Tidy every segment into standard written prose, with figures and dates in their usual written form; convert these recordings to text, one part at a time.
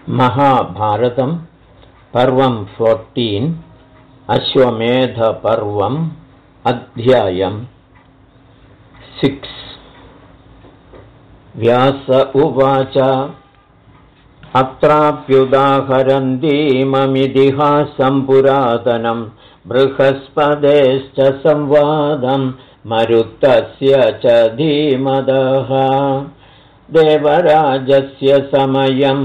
महाभारतं पर्वं 14 अश्वमेधपर्वम् अध्यायं 6 व्यास उवाच अत्राप्युदाहरन्तीममितिहासं पुरातनं बृहस्पतेश्च संवादं मरुत्तस्य च धीमतः देवराजस्य समयं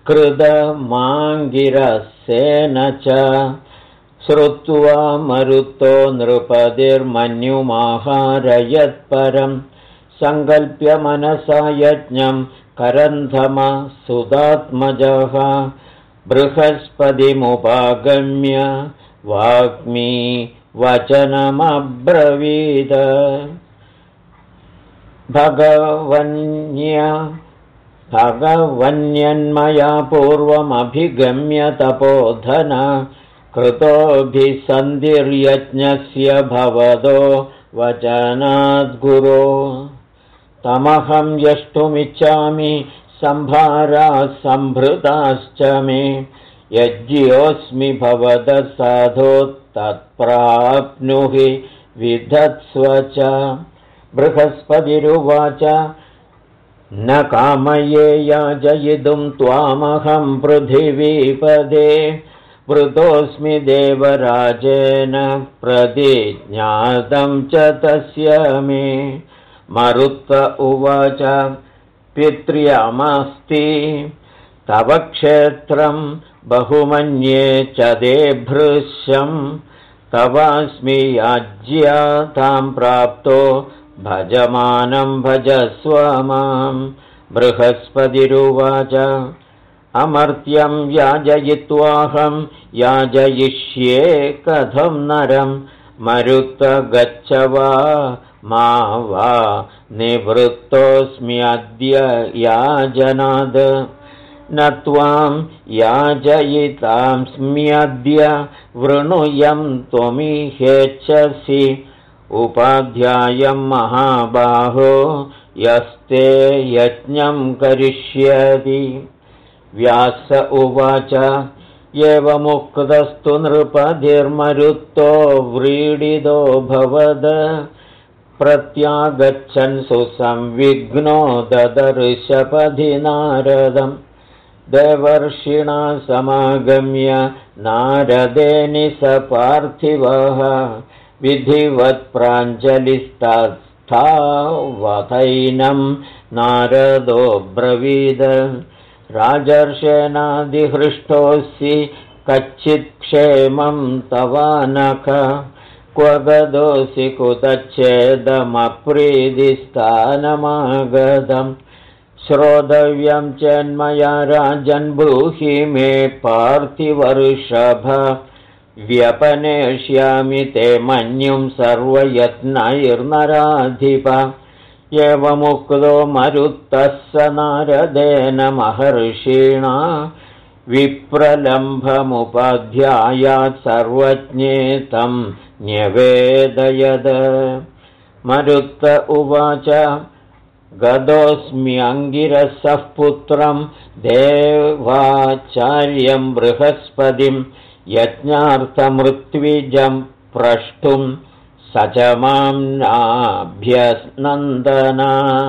कृतमाङ्गिरसेन च श्रुत्वा मरुतो नृपतिर्मन्युमाहारयत्परं सङ्कल्प्य मनसा यज्ञं करन्धमसुतात्मजः बृहस्पतिमुपागम्य वाग्मी वचनमब्रवीद भगवन्यन्मया पूर्वमभिगम्य तपोधन कृतोऽभिसन्धिर्यज्ञस्य भवतो वचनाद्गुरो तमहं यष्टुमिच्छामि सम्भाराः सम्भृताश्च मे यज्ञोऽस्मि भवतः साधो तत्प्राप्नुहि विधत्स्व च बृहस्पतिरुवाच न कामये याजयितुं त्वामहं पृथिवीपदे वृतोऽस्मि देवराजेन प्रतिज्ञातं च तस्य मे मरुत्त उवाच पित्र्यमस्ति तव क्षेत्रं बहुमन्ये च ते भृश्यं तवास्मि याज्यातां प्राप्तो भजमानं भजस्व मां बृहस्पतिरुवाच अमर्त्यं याजयित्वाहं याजयिष्ये कथं नरं मरुत गच्छ वा मा वा निवृत्तोऽस्म्यद्य याजनाद न त्वां याजयितास्म्यद्य वृणुयं त्वमिहेच्छसि उपाध्यायं महाबाहो यस्ते यज्ञं करिष्यति व्यास उवाच एवमुक्तस्तु नृपतिर्मरुतो व्रीडितो भवद प्रत्यागच्छन् सुसंविघ्नो ददर्शपथि नारदम् देवर्षिणा समागम्य नारदेनि स पार्थिवः विधिवत् प्राञ्जलिस्तस्थावतैनं नारदो ब्रवीद राजर्षेणादिहृष्टोऽसि कच्चित् क्षेमं तवानख क्व गतोऽसि कुतच्छेदमप्रीतिस्थानमागतम् श्रोतव्यं चेन्मया राजन् ब्रूहि मे पार्थिवर्षभ व्यपनेष्यामि ते मन्युं सर्वयत्नैर्नराधिप एवमुक्तो मरुत्तः स नारदेन महर्षिणा विप्रलम्भमुपाध्यायात् सर्वज्ञेतं न्यवेदयद मरुत्त उवाच गतोऽस्म्यङ्गिरसः पुत्रं देवाचार्यं बृहस्पतिं यज्ञार्थमृत्विजं प्रष्टुं स च मां नाभ्यनन्दना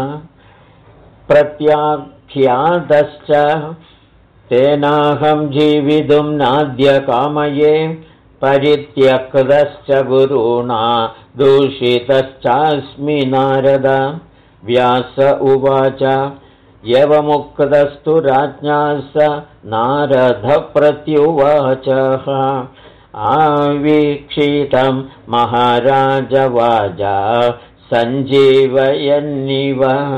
प्रत्याख्यातश्च तेनाहं जीवितुं नाद्य कामये परित्यक्तश्च गुरुणा दूषितश्चास्मि नारद व्यास उवाच एवमुक्तस्तु राज्ञा स नारद प्रत्युवाचः आवीक्षितं महाराज वाजा सञ्जीवयन्निव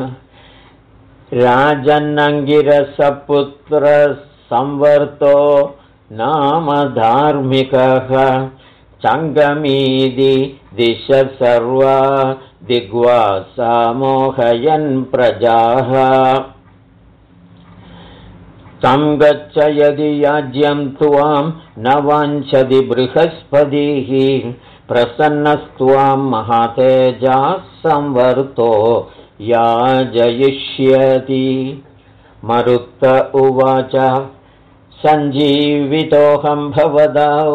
राजन्नङ्गिरसपुत्रसंवर्तो नाम धार्मिकः चङ्गमीदि दिश सर्वा दिग्वा सामोहयन् प्रजाः तं गच्छ यदि याज्यं त्वां न वाञ्छति बृहस्पतिः प्रसन्नस्त्वां महातेजाः संवर्तो याजयिष्यति। मरुत्त उवाच सञ्जीवितोऽहं भवदां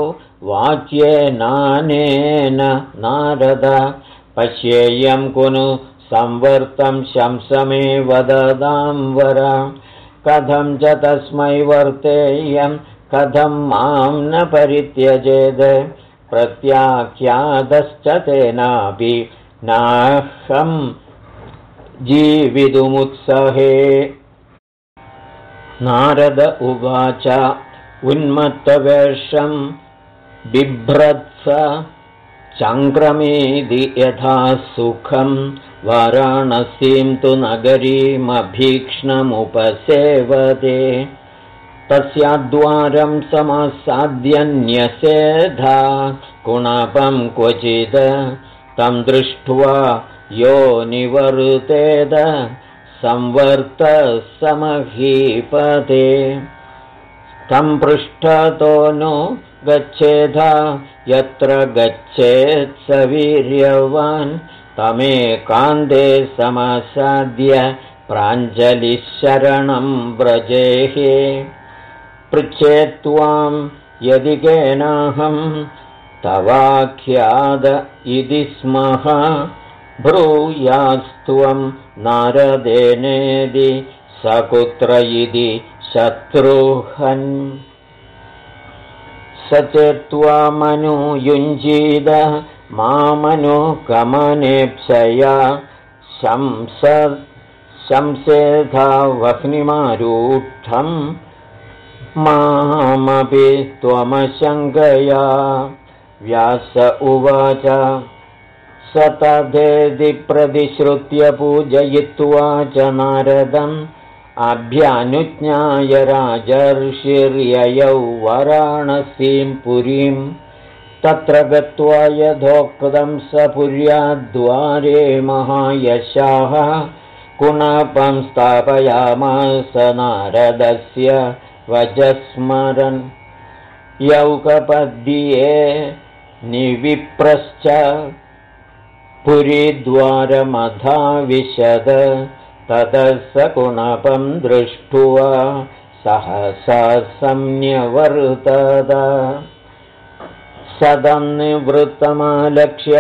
वाक्येनानेन नारद पश्येयं कुनु संवर्तं शंसमे वददां वर कथं च तस्मै वर्तेयं कथं मां न परित्यजेद प्रत्याख्यातश्च तेनापि नाहं जीवितुमुत्सहे। नारद उवाच उन्मत्तवेषं बिभ्रत्स चङ्क्रमेदि यथा सुखं वाराणसीं तु नगरीमभीक्ष्णमुपसेवते तस्याद्वारं समासाद्यन्यसेधा कुणपं क्वचित् तं दृष्ट्वा यो निवर्तेद संवर्तः समहीपते तं पृष्ठतो नु गच्छेधा यत्र गच्छेत् स वीर्यवान् तमेकान्ते समासाद्य प्राञ्जलिशरणं व्रजेहे पृच्छेत्त्वां यदि केनाहं तवाख्याद इति स्मः ब्रूयास्त्वं नारदेनेदि सकुत्र इति शत्रुहन् स चेत्त्वामनुयुञ्जीद मामनुगमनेप्सया शंसेधा वह्निमारूढं मामपि त्वमशङ्कया। व्यास उवाच स तथेति प्रतिश्रुत्य पूजयित्वा च नारदम् अभ्यनुज्ञाय राजर्षिर्ययौ वाराणसीं पुरीं तत्र गत्वा यथोक्तं स पुर्याद्वारे महायशाः कुणपं स्थापयामास नारदस्य वचस्मरन् यौकपद्ये निविप्रश्च पुरीद्वारमधाविशद ततः स कुणपं दृष्ट्वा सहसा संन्यवर्तत सदं निवृत्तमालक्ष्य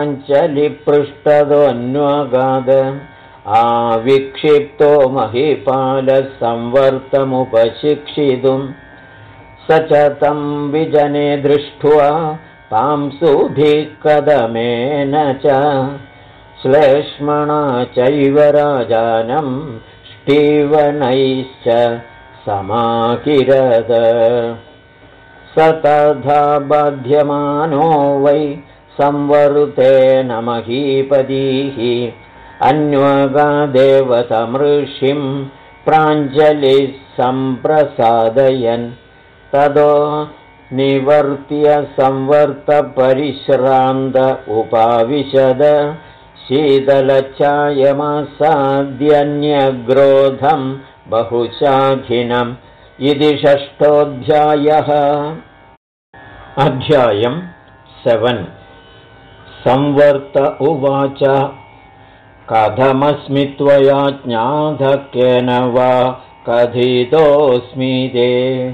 प्राञ्जलिपृष्ठदोऽन्वगाद आविक्षिप्तो महीपालसंवर्तमुपशिक्षितुं स च तं विजने दृष्ट्वा पांसुभिकदमेन च श्लेष्मणा चैव राजानं स्टीवनैश्च समाकिरद स तथा बाध्यमानो वै संवर्तेन महीपतिः अन्वगादेव तमृषिं प्राञ्जलिः सम्प्रसादयन् ततो निवर्त्य संवर्तपरिश्रान्त उपाविशद शीतलच्छायमासाद्यन्यग्रोधं बहुशाखिनम् इति 6ोऽध्यायः। अध्यायं 7 संवर्त उवाच कथमस्मि त्वया ज्ञातः केन वा कथितोऽस्मि ते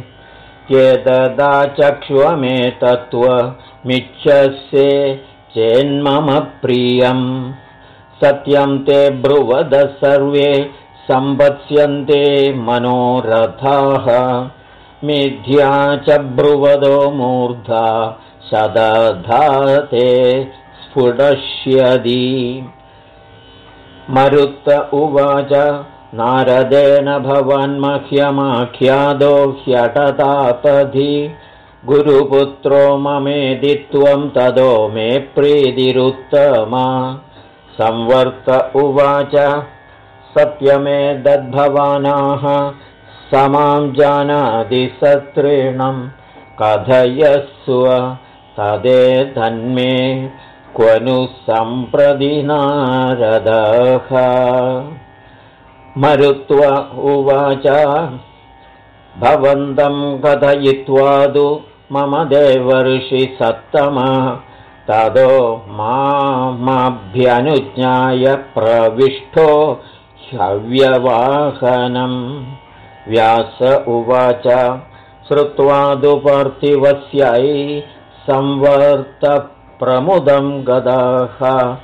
चेतदाचक्ष्व मे तत्त्वमिच्छसे चेन्मम प्रियं सत्यं ते ब्रुवद सर्वे संवत्स्यन्ते मनोरथाः मिथ्या च ब्रुवदो मूर्धा सदधा ते स्फुटष्यति। मरुत्त उवाच नारदेन भवन्मह्यमाख्यादो ह्यटतापधि गुरुपुत्रो ममेदि त्वं तदो मे प्रीतिरुत्तमा। संवर्त उवाच सत्यमेतद्भवानाः समां जानाति सत्रेणं कथयस्व तदेतन्मे क्व नु सम्प्रति नारदः। मरुत्व उवाच भवन्तं कथयित्वा तु मम देवर्षि सत्तमः ततो मामभ्यनुज्ञाय प्रविष्टो ह्यव्यवाहनम्। व्यास उवाच श्रुत्वादु पार्थिवस्यै संवर्तप्रमुदं गदाः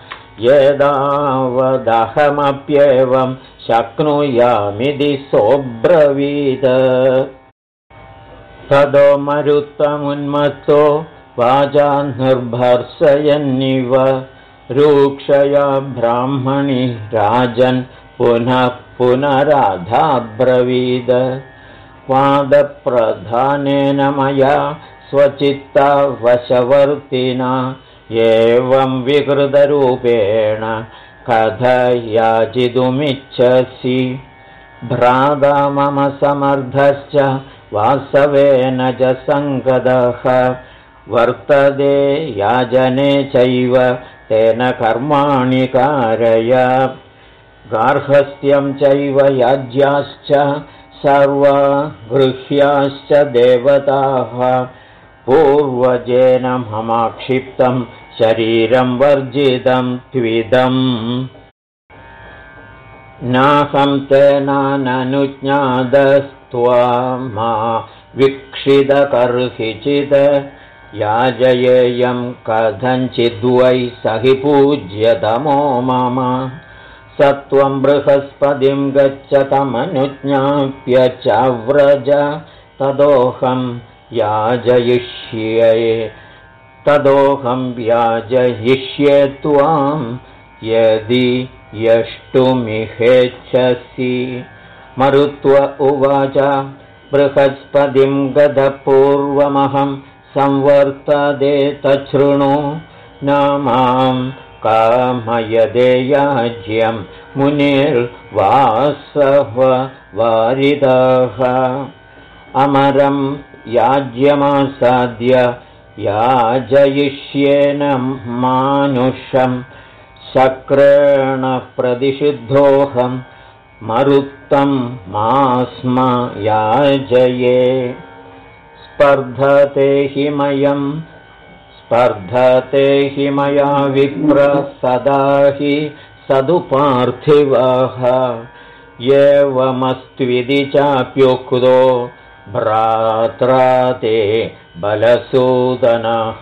यदावदहमप्येवं शक्नुयामिति सोऽब्रवीद ततो मरुत्तमुन्मत्तो वाचा निर्भर्सयन्निव रूक्षया ब्राह्मणि राजन् पुनः पुनराधाब्रवीद वादप्रधानेन मया स्वचित्ता वशवर्तिना एवं विकृतरूपेण कथयाचितुमिच्छसि भ्राता मम समर्थश्च वासवेन च सङ्गतः वर्तते याजने चैव तेन कर्माणि कारय गार्हस्थ्यं चैव याज्याश्च सर्वगृह्याश्च देवताः पूर्वजेन ममाक्षिप्तं शरीरं वर्जितं त्विदम् नाहं तेन ननुज्ञातस्त्वा मा वीक्षितकर्हिचित् याजयेयं कथञ्चिद्वै स हि पूज्यतमो मम सत्वं बृहस्पतिं गच्छ तमनुज्ञाप्य च व्रज तदोऽहं याजयिष्ये त्वां यदि यष्टुमिहेच्छसि मरुत्व उवाच बृहस्पतिं गतपूर्वमहं संवर्तते तच्छृणु न मां कामयदे याज्यं मुनिर्वासः वारिदः अमरं याज्यमासाद्य याजयिष्येन मानुषं शक्रेण प्रतिषिद्धोऽहं मरुत्तं मास्म याजये स्पर्धते हि मया विप्र सदा हि सदुपार्थिवः एवमस्त्विति चाप्युक्तो भ्रात्रा ते बलसूदनः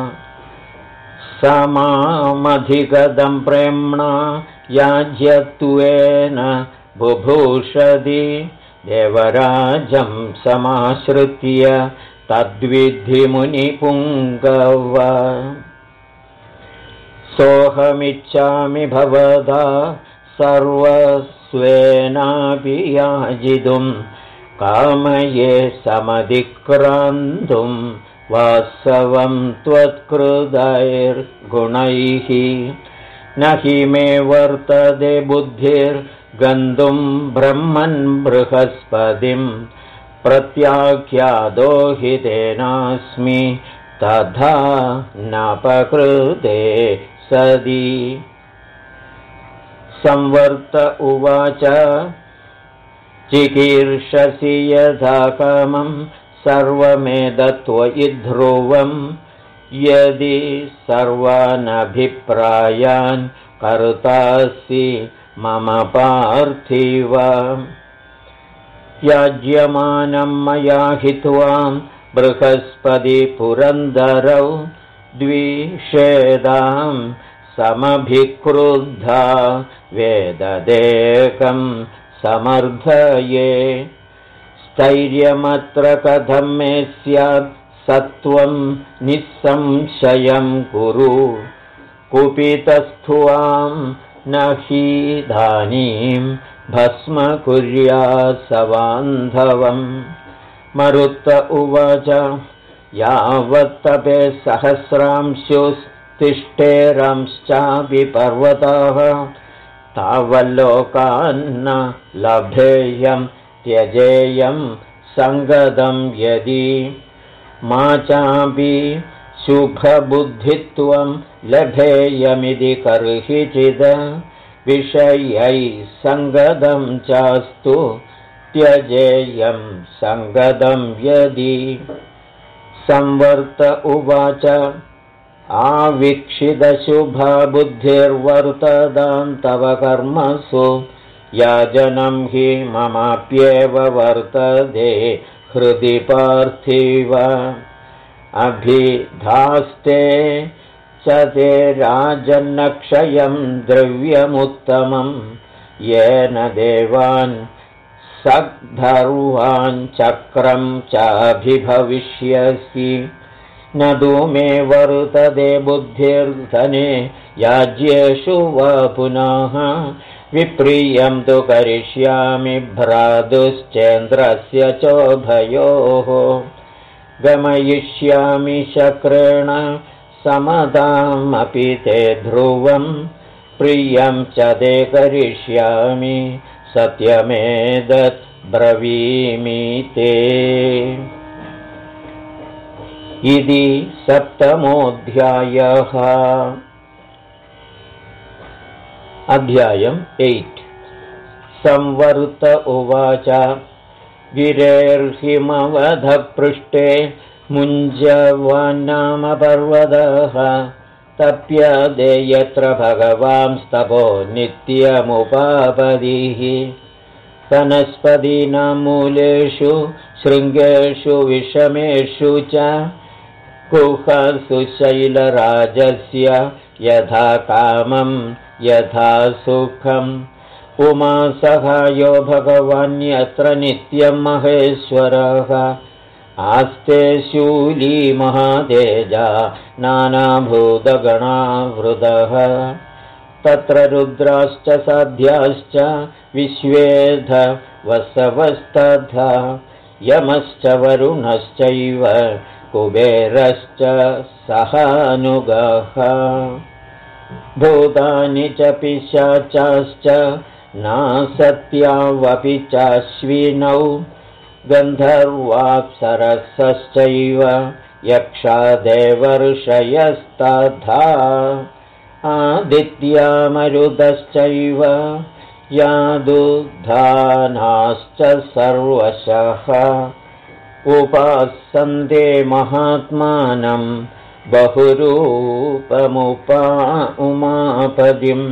समामधिगतं प्रेम्णा याज्यत्वेन बुभूषति देवराजं समाश्रित्य तद्विद्धि मुनिपुङ्गव सोऽहमिच्छामि भवदा सर्वस्वेनापि याजितुं कामये समधिक्रान्तुं वासवं त्वत्कृतैर्गुणैः न हि मे वर्तते बुद्धिर्गन्तुं ब्रह्मन् बृहस्पतिं प्रत्याख्यातो हि तेनास्मि तथा नापकृते सदी संवर्त उवाच चिकीर्षसि यथा कामं सर्वमेतत्त्वयि ध्रुवं यदि सर्वानभिप्रायान् कर्तासि मम पार्थिव याज्यमानं मया हित्वा बृहस्पतिपुरन्दरौ द्विषेदां समभिक्रुद्धा वेददेकं समर्थये स्थैर्यमत्र कथं मे स्यात् सत्वं निस्संशयं कुरु कुपितस्थुवां न हीदानीं भस्म कुर्यात्सबान्धवम् मरुत्त उवाच यावत्तपे सहस्रांशुस्तिष्ठेरंश्चापि पर्वताः तावल्लोकान्न लभेयं त्यजेयं सङ्गतं यदि मा चापि शुभबुद्धित्वं लभेयमिति कर्हिचिद विषयै सङ्गतं चास्तु त्यजेयं सङ्गतं यदि संवर्त उवाच आवीक्षितशुभा बुद्धिर्वर्ततां तव कर्मसु याजनं हि ममाप्येव वर्तते हृदि पार्थिव अभिधास्ते च ते राजन्नक्षयं द्रव्यमुत्तमं येन देवान् सद्धर्वान् चक्रं चाभिभविष्यसि न धूमे वर्तते बुद्धिर्धने याज्येषु वा पुनः विप्रियं तु करिष्यामि भ्रातुश्चेन्द्रस्य चोभयोः गमयिष्यामि शक्रेण समतामपि ते ध्रुवं प्रियं च ते करिष्यामि सत्यमेतत् ब्रवीमि ते इति 7मोऽध्यायः। अध्यायम् 8। संवर्त उवाच गिरेर्हिमवधपृष्ठे मुञ्जवनाम पर्वतः तप्यते यत्र भगवांस्तपो नित्यमुपापदिः वनस्पतीनां मूलेषु शृङ्गेषु विषमेषु च कुहसु शैलराजस्य यथा कामं यथा सुखम् उमासहायो भगवान् यत्र नित्यं महेश्वरः आस्ते शूली महातेजा नानाभूतगणावृतः तत्र रुद्राश्च साध्याश्च विश्वेध वसवस्तथा यमश्च वरुणश्चैव कुबेरश्च सहानुगः भूतानि च पिशाचाश्च नासत्यावपि चाश्विनौ गन्धर्वाप्सरसश्चैव यक्षादेवर्षयस्तथा आदित्यामरुतश्चैव यादुधानाश्च सर्वशः उपासन्ते महात्मानं उमापदिम्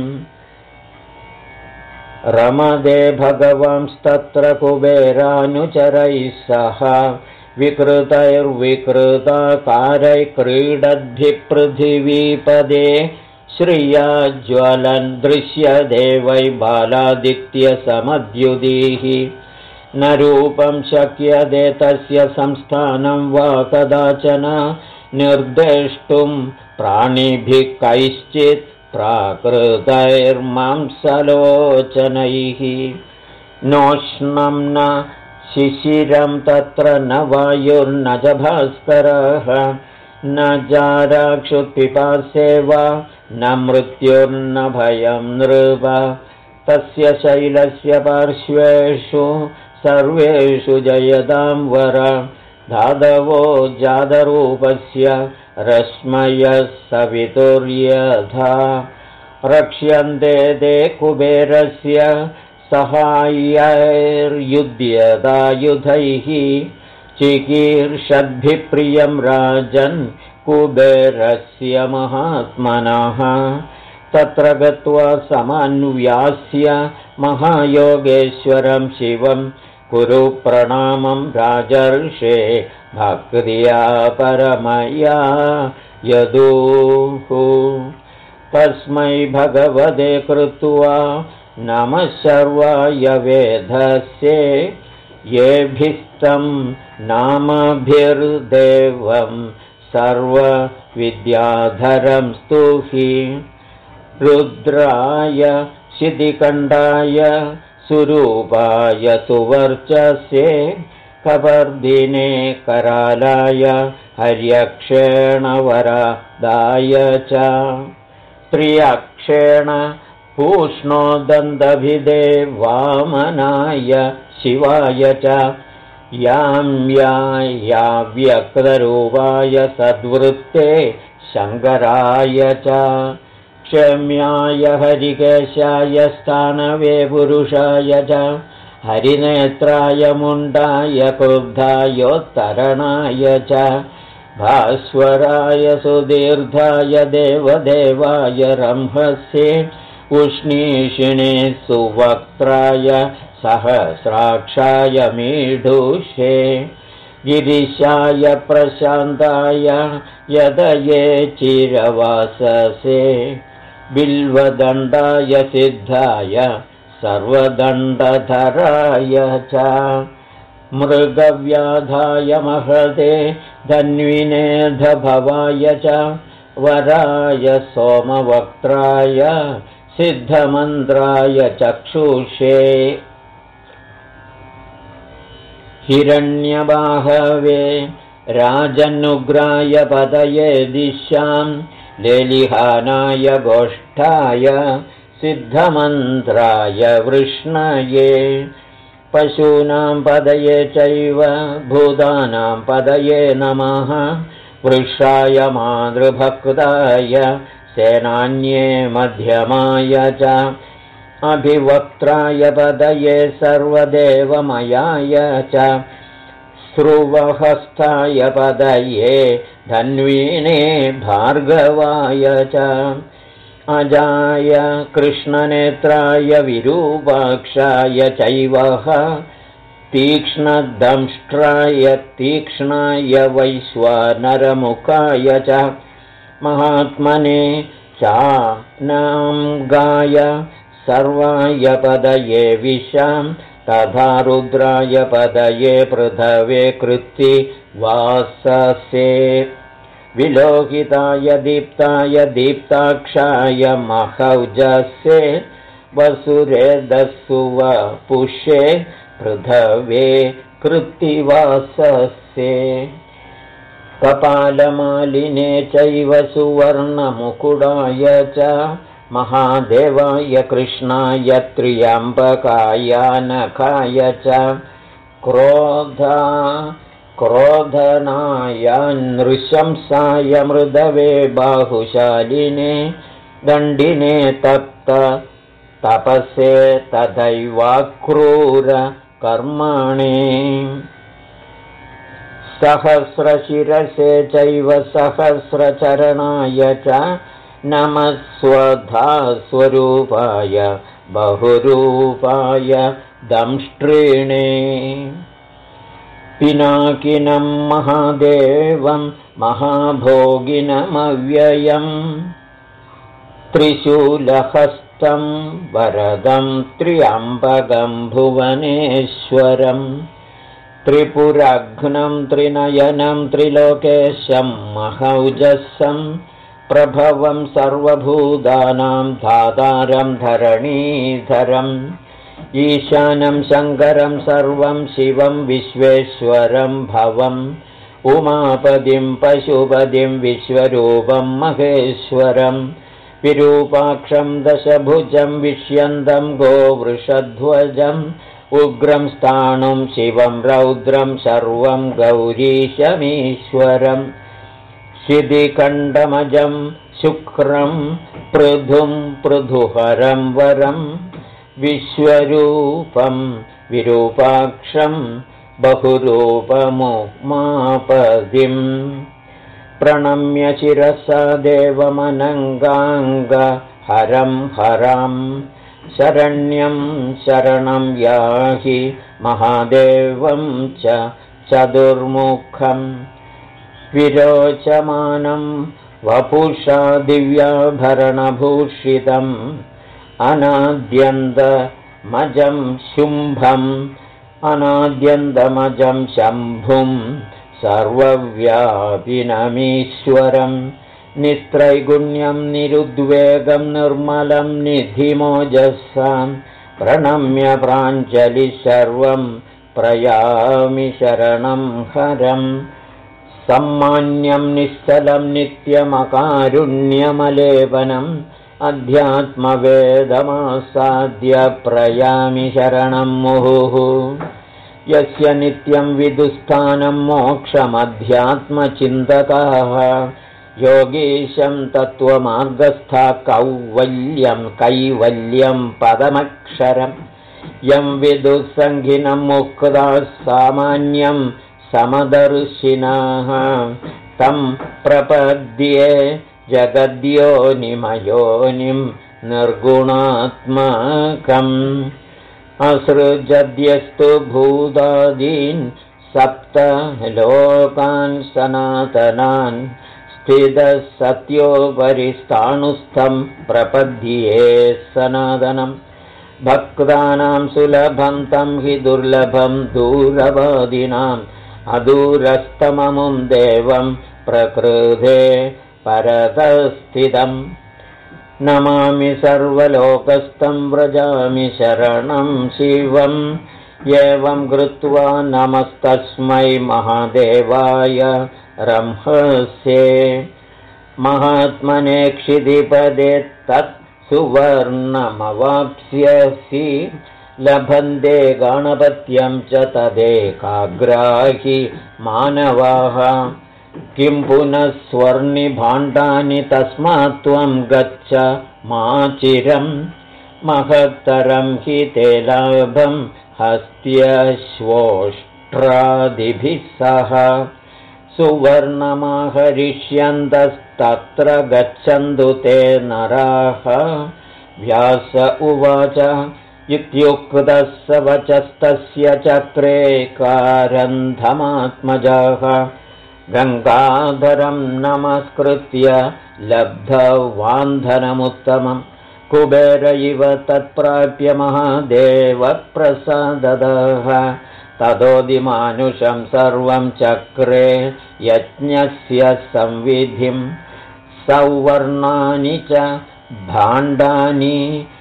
रमदे भगवांस्तत्र कुबेरानुचरैः सह विकृतैर्विकृताकारैः क्रीडद्भिः पृथिवीपदे श्रिया ज्वलन् दृश्यते वै बालादित्यसमद्युदिः न रूपं शक्यते तस्य संस्थानं वा कदाचन निर्देष्टुं प्राणिभिः कैश्चित् प्राकृतैर्मांसलोचनैः नोष्णं न शिशिरं तत्र न वायुर्न च भास्करः न जाराक्षुत्पिपासे वा न मृत्युर्न भयं नृप तस्य शैलस्य पार्श्वेषु सर्वेषु जयतां वर धातवो जातरूपस्य रश्मयः सवितुर्यथा रक्ष्यन्ते ते कुबेरस्य सहायैर्युध्यदायुधैः चिकीर्षद्भिः प्रियं राजन् कुबेरस्य महात्मनः तत्र गत्वा समान्व्यास्य महायोगेश्वरं शिवं कुरु प्रणामं राजर्षे भक्त्या परमया यदुः तस्मै भगवते कृत्वा नमः सर्वाय वेधसे येभिस्तं नामभिर्देवं सर्वविद्याधरं स्तुहि रुद्राय शितिकण्ठाय सुरूपाय सुवर्चसे कपर्दिने करालाय हर्यक्षेणवरदाय च त्र्यक्षेण पूष्णोदन्तभिदे वामनाय शिवाय च याव्यक्तरूपाय सद्वृत्ते शङ्कराय च क्षम्याय हरिकेशाय स्थानवे पुरुषाय च हरिनेत्राय मुण्डाय क्रुद्धायोत्तरणाय च भास्वराय सुदीर्घाय देवदेवाय रंहसे उष्णीषिणे सुवक्त्राय सहस्राक्षाय मीढुषे गिरिशाय प्रशान्ताय यदये चिरवाससे बिल्वदण्डाय सिद्धाय सर्वदण्डधराय च मृगव्याधाय महते धन्विनेधभवाय च वराय सोमवक्त्राय सिद्धमन्त्राय चक्षुषे हिरण्यबाहवे राजनुग्राय पदये दिशां लेलिहानाय गोष्ठाय सिद्धमन्त्राय वृष्णये पशूनां पदये चैव भूतानां पदये नमः वृषाय मातृभक्ताय सेनान्ये मध्यमाय च अभिवक्त्राय पदये सर्वदेवमयाय च स्रुवहस्ताय पदये धन्वीने भार्गवाय च अजाय कृष्णनेत्राय विरूपाक्षाय चैवः तीक्ष्णदंष्ट्राय तीक्ष्णाय वैश्वानरमुखाय च महात्मने चानाम्गाय सर्वाय पदये विशां तथा रुद्राय पदये पृथवे कृत्ति वाससे विलोकिताय दीप्ताय दीप्ताक्षाय महौजसे वसुरेदसुवपुषे पृथवे कृत्तिवाससे कपालमालिने चैव सुवर्णमुकुडाय च महादेवाय कृष्णाय त्र्यम्बकाय नखाय च क्रोधनाय नृशंसाय मृदवे बाहुशालिने दण्डिने तप्त तपसे तथैवाक्रूरकर्मणे सहस्रशिरसे चैव सहस्रचरणाय च नमः स्वधा स्वरूपाय बहुरूपाय दंष्ट्रीणे पिनाकिनं महादेवं महाभोगिनमव्ययम् त्रिशूलहस्तं वरदं त्र्यम्बकं भुवनेश्वरं त्रिपुरघ्नं त्रिनयनं त्रिलोकेशं महौजसं प्रभवं सर्वभूतानां धातारं धरणीधरम् ईशानं शङ्करं सर्वं शिवं विश्वेश्वरं भवम् उमापतिं पशुपतिं विश्वरूपं महेश्वरं विरूपाक्षं दशभुजं विष्यन्तं गोवृषध्वजम् उग्रं स्थाणुं शिवं रौद्रं सर्वं गौरीशमीश्वरं शिदिखण्डमजं शुक्रं पृथुं पृथुहरं वरं विश्वरूपं विरूपाक्षं बहुरूपमुमापदिं प्रणम्य शिरसा देवमनङ्गाङ्गहरं हरं शरण्यं शरणं याहि महादेवं च चतुर्मुखं विरोचमानं वपुषा दिव्याभरणभूषितम् अनाद्यन्तमजं शुम्भम् अनाद्यन्तमजं शम्भुं सर्वव्यापिनमीश्वरं निस्त्रैगुण्यं निरुद्वेगं निर्मलं निधिमोजसां प्रणम्य प्राञ्जलिः सर्वं प्रयामि शरणं हरं सम्मान्यं निश्चलं नित्यमकारुण्यमलेपनम् अध्यात्मवेदमासाद्य प्रयामि शरणं मुहुः यस्य नित्यं विदुस्थानं मोक्षमध्यात्मचिन्तकाः योगीशं तत्त्वमार्गस्था कैवल्यं पदमक्षरं यं विदुःसङ्गिनं मुक्ताः सामान्यं समदर्शिनः तं प्रपद्ये जगद्योनिमयोनिं निर्गुणात्मकम् असृजद्यस्तु भूतादीन् सप्त लोकान् सनातनान् स्थितः सत्योपरिस्थाणुस्थं प्रपद्ये सनातनं भक्तानां सुलभं तं हि दुर्लभं दूरवादिनाम् अदूरस्तममुं देवं प्रकृते परतस्थितम् नमामि सर्वलोकस्थं व्रजामि शरणं शिवम् एवं कृत्वा नमस्तस्मै महादेवाय रंहस्ये महात्मने क्षितिपदे तत् सुवर्णमवाप्स्यसि लभन्ते गणपत्यं च तदेकाग्राहि मानवाः किं पुनः स्वर्णिभाण्डानि तस्मात् त्वं गच्छ माचिरं महत्तरं हि ते लाभं हस्त्यश्वोष्ट्रादिभिः सह सुवर्णमाहरिष्यन्तस्तत्र गच्छन्तु ते नराः व्यास उवाच इत्युक्तः स वचस्तस्य चक्रे कारन्धमात्मजः गङ्गाधरं नमस्कृत्य लब्धवान्धनमुत्तमं कुबेर इव तत्प्राप्य महादेवप्रसादतः ततोदिमानुषं सर्वं चक्रे यज्ञस्य संविधिं सौवर्णानि च भाण्डानि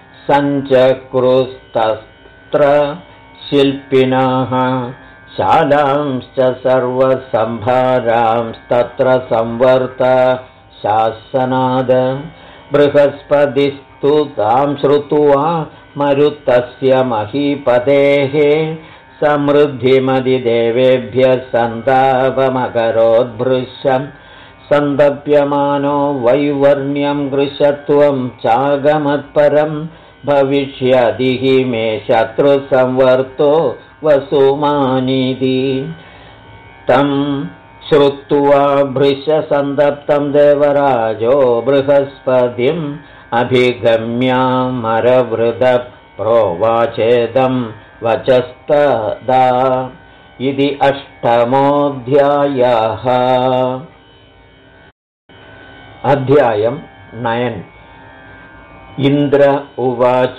सञ्चक्रुस्तत्र शिल्पिनः शालांश्च सर्वसंभारांस्तत्र संवर्त शासनाद बृहस्पतिस्तु तां श्रुत्वा मरुतस्य महीपतेः समृद्धिमदिदेवेभ्यः सन्तापमकरोद्भृशम् सन्दप्यमानो वैवर्ण्यं गृशत्वं चागमत्परं भविष्यदिः मे शत्रुसंवर्तो वसुमानिति तं श्रुत्वा भृशसन्दप्तं देवराजो बृहस्पतिम् अभिगम्यामरवृद प्रोवाचेदं वचस्तदा इति 8मोऽध्यायः। अध्यायं 9। इन्द्र उवाच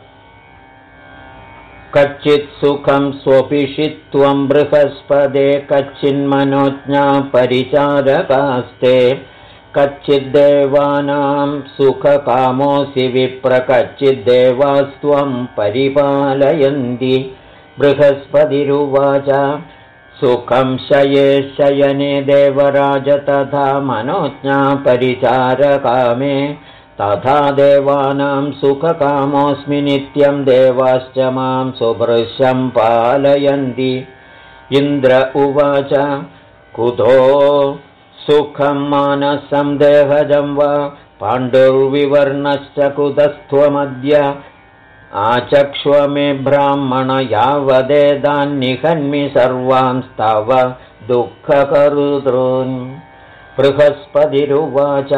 कच्चित् सुखं स्वपिषित्वं बृहस्पते कच्चिन्मनोज्ञा परिचारकास्ते कच्चिद्देवानां सुखकामोऽसि विप्र कच्चिद्देवास्त्वं परिपालयन्ति बृहस्पतिरुवाच सुखं शये शयने देवराज तथा मनोज्ञा परिचारकामे तथा देवानां सुखकामोऽस्मि नित्यं देवाश्च मां सुभृशं पालयन्ति इन्द्र उवाच कुतो सुखं मानसं देहजं वा पाण्डुर्विवर्णश्च कुतस्त्वमद्य आचक्ष्व मे ब्राह्मण यावदेदान्निहन्मि सर्वांस्तव दुःखकर्तॄन् बृहस्पतिरुवाच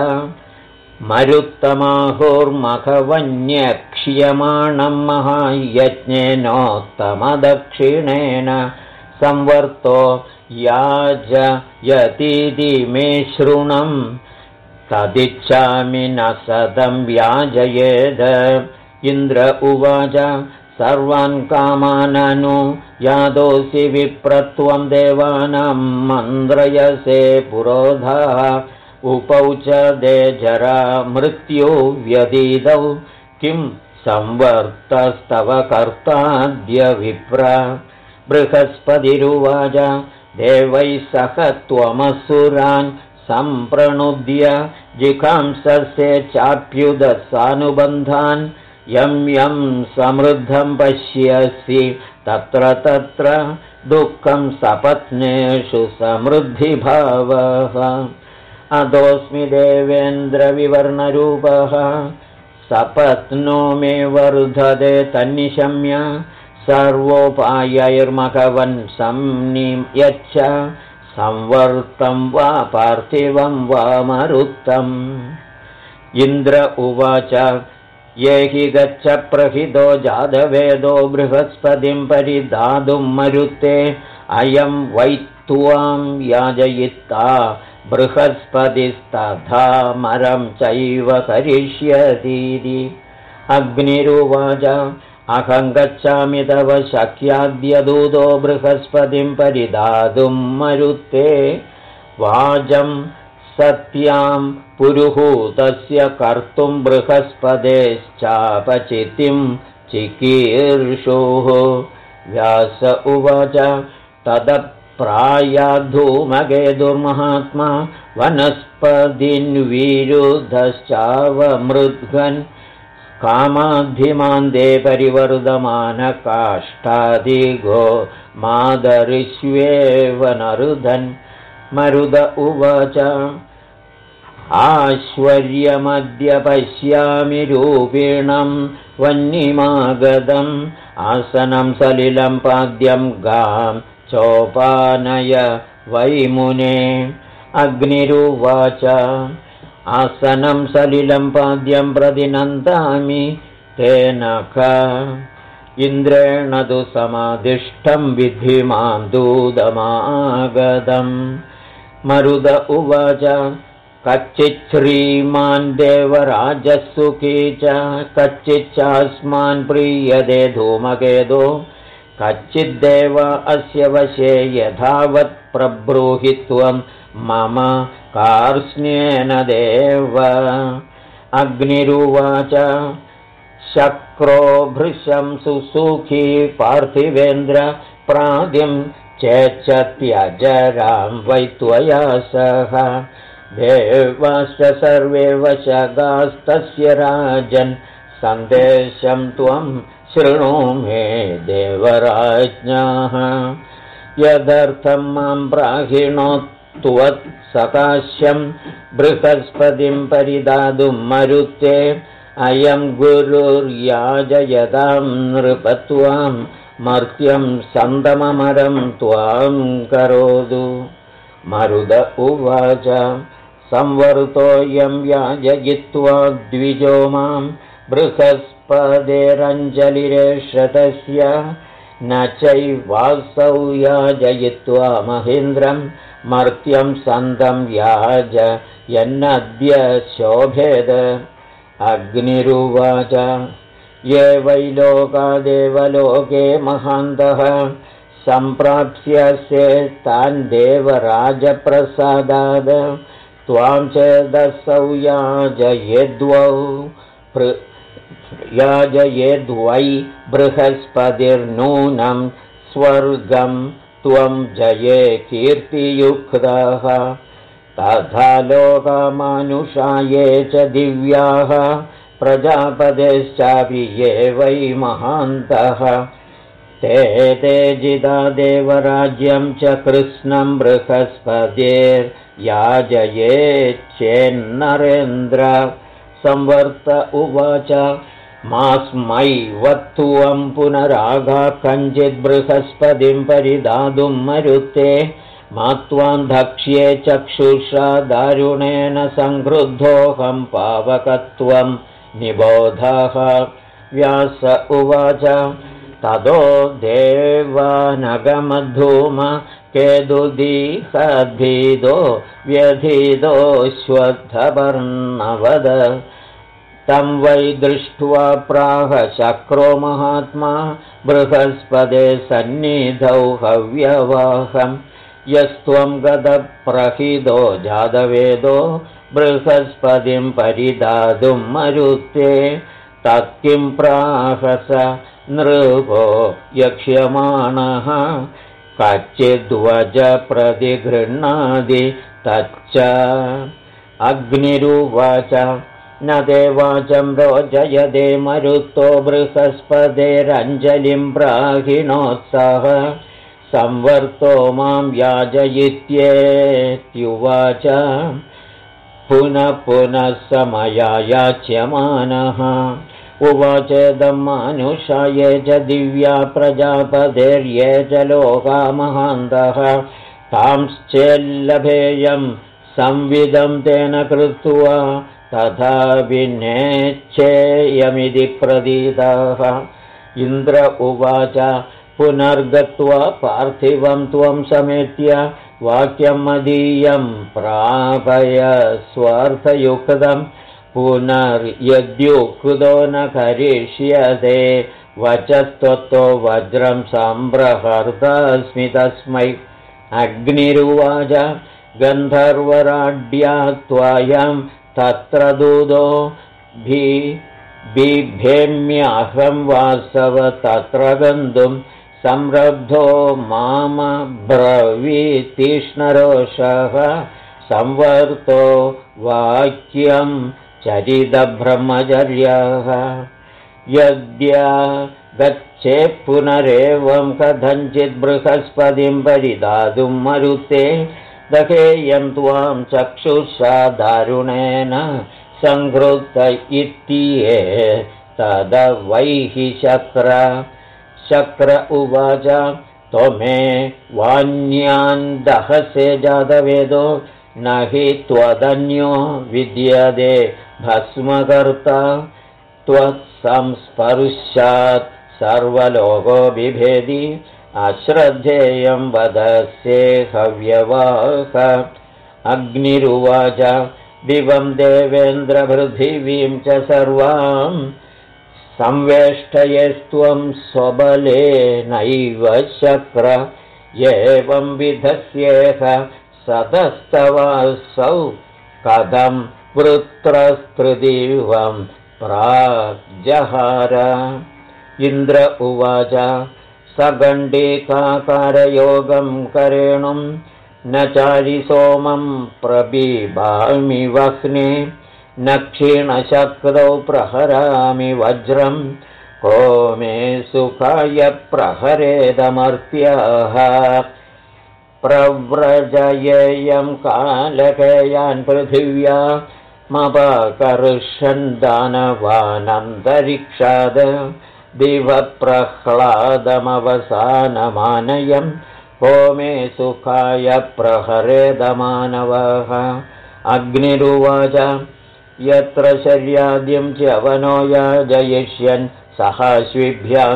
मरुत्तमाहुर्मखवन्यक्ष्यमाणं महायज्ञेनोत्तमदक्षिणेन संवर्तो याजयतीति मे शृणुं तदिच्छामि न सदं व्याजयेद इन्द्र उवाच सर्वान् कामाननु यादोऽसि विप्रत्वं देवानां मन्द्रयसे पुरोधाः उपौच दे जरा मृत्यु व्यतीतौ किं संवर्तस्तव कर्ताद्य विप्र बृहस्पतिरुवाच देवैः सह त्वमसुरान् सम्प्रणुद्य जिघांससे चाप्युदसानुबन्धान् यं यं समृद्धं पश्यसि तत्र तत्र दुःखं सपत्नेषु समृद्धिभावः अदोऽस्मि देवेन्द्रविवर्णरूपः सपत्नो मे वर्धते तन्निशम्य सर्वोपायैर्मघवन् संनियच्छ संवर्तं वा पार्थिवं वा मरुत्तम् इन्द्र उवाच ये हि गच्छ प्रहितो जातवेदो बृहस्पतिं परिधातुं मरुते अयं वै त्वां याजयित्ता बृहस्पतिस्तथा मरं चैव करिष्यतीति। अग्निरुवाच अहं गच्छामि तव शक्याद्यदूतो बृहस्पतिं परिदातुं मरुत्ते वाजं सत्यां पुरुहूतस्य कर्तुं बृहस्पतेश्चापचितिं चिकीर्षुः। व्यास उवाच तदप्रायाद्धूमकेतुर्महात्मा वनस्पतिन्विरुद्धश्चावमृद्घन् कामाद्धिमान्दे परिवर्धमानकाष्ठादिगो मादरिष्वेव नरुधन्। मरुद उवाच आश्वर्यमद्य पश्यामि रूपिणं वह्निमागतम् आसनं सलिलं पाद्यं गां चोपानय वैमुने। अग्निरुवाच आसनं सलिलं पाद्यं प्रतिनन्दामि तेन क इन्द्रेण तु समादिष्टं विद्धि मां दूतमागतम्। मरुद उवाच कच्चित् श्रीमान् देवराजसुखी च कच्चिच्चास्मान् प्रीयते धूमकेतो कच्चिद्देव अस्य वशे यथावत् प्रब्रूहि त्वं मम कार्ष्ण्येन देव। अग्निरुवाच शक्रो भृशं सुसुखी पार्थिवेन्द्र प्रादिं चेच्छत्यजरां वै त्वया सह देवाश्च सर्वे वशगास्तस्य राजन् सन्देशं त्वं शृणु मे देवराज्ञाः। यदर्थं मां प्राहिणो त्वत्सकाश्यं बृहस्पतिं परिदातुं मरुत्ते अयं गुरुर्याजयतां नृपत्वां मर्त्यं सन्दममरं त्वां करोतु। मरुद उवाच संवर्तोऽयं याजयित्वा द्विजो मां बृहस्पतिरञ्जलिरेषतस्य न चैवासौ याजयित्वा महेन्द्रं मर्त्यं सन्दं याजयन्नद्य शोभेद। अग्निरुवाच ये वै लोका देवलोके महान्तः सम्प्राप्स्यसे तान् देवराजप्रसादाद त्वां चेदसौ याजयेद्वै बृहस्पतिर्नूनं स्वर्गं त्वं जये कीर्तियुक्तः। तथा लोकमानुषाये च दिव्याः प्रजापतेश्चापि ये वै महान्तः ते जिदा देवराज्यं च कृष्णं बृहस्पतिर्याजयेच्छेन्नरेन्द्र। संवर्त उवाच मास्मै वत्त्वं पुनरागा कञ्चित् बृहस्पतिं परिदातुं मरुत्ते मा त्वां धक्ष्ये चक्षुषा दारुणेन संक्रुद्धोऽहं पावकत्वं निबोधः। व्यास उवाच ततो देवानगमद्धूम केतुदीहद्भीतो व्यथितोऽश्वत्थपर्णवद तं वै दृष्ट्वा प्राह शक्रो महात्मा बृहस्पते सन्निधौ हव्यवाहं यस्त्वं गतप्रहितो जातवेदो बृहस्पतिं परिदातुं मरुत्ते तत्किं प्राह स नृपो यक्ष्यमाणः कच्चिद्वज प्रतिगृह्णादि तच्च। अग्निरुवाच न ते वाचं रोचयते मरुत्तो बृहस्पतेरञ्जलिं प्राहिणोत्सः संवर्तो मां याजयित्येत्युवाच पुनः पुनः समया याच्यमानः उवाचेदं मानुषाये च दिव्या प्रजापतेर्ये च लोका महान्तः तांश्चेल्लभेयं संविदं तेन कृत्वा तथा विनेच्छेयमिति प्रतीतः। इन्द्र उवाच पुनर्गत्वा पार्थिवं त्वं समेत्य वाक्यं मदीयं प्रापय स्वार्थयुक्तं पुनर्यद्युक्तो न करिष्यते वचस्त्वत्तो वज्रं सम्प्रहर्तस्मि तस्मै। अग्निरुवाच गन्धर्वराड्या त्वयं तत्र दूतो बिभेम्यहं वासव तत्र गन्तुं संरब्धो मामब्रवीतीक्ष्णरोषः संवर्तो वाक्यं चरितब्रह्मचर्यः। यद्या गच्छेत् पुनरेवं कथञ्चित् बृहस्पतिं परिदातुं मरुते दहेयं त्वां चक्षुषा दारुणेन संहृत इत्येतद्वैः शक्र उवाच त्वमे वान्यान् दहसे जातवेदो न हि त्वदन्यो विद्यते भस्मकर्ता त्वत्संस्पर्शात् सर्वलोको बिभेदि अश्रद्धेयं वदस्ये हव्यवाह। अग्निरुवाच दिवं देवेन्द्रपृथिवीं च सर्वां संवेष्टयेस्त्वं स्वबलेनैव शक्र एवं विधस्येह सतस्तवासौ कथं वृत्रस्तृदिवं प्राजहार। इन्द्र उवाच सगण्डिकाकारयोगं करेणुं न चारि सोमं प्रबिभामि वह्ने न क्षीणशक्तौ प्रहरामि वज्रं को मे सुखाय प्रहरेदमर्त्याः। प्रव्रजयेयं कालकेयान् पृथिव्या मपकर्षन् दानवानन्तरिक्षाद दिवप्रह्लादमवसानमानयं को मे सुखाय प्रहरेदमानवः। अग्निरुवाच यत्र शर्याद्यं च्यवनो याजयिष्यन् सहाश्विभ्यां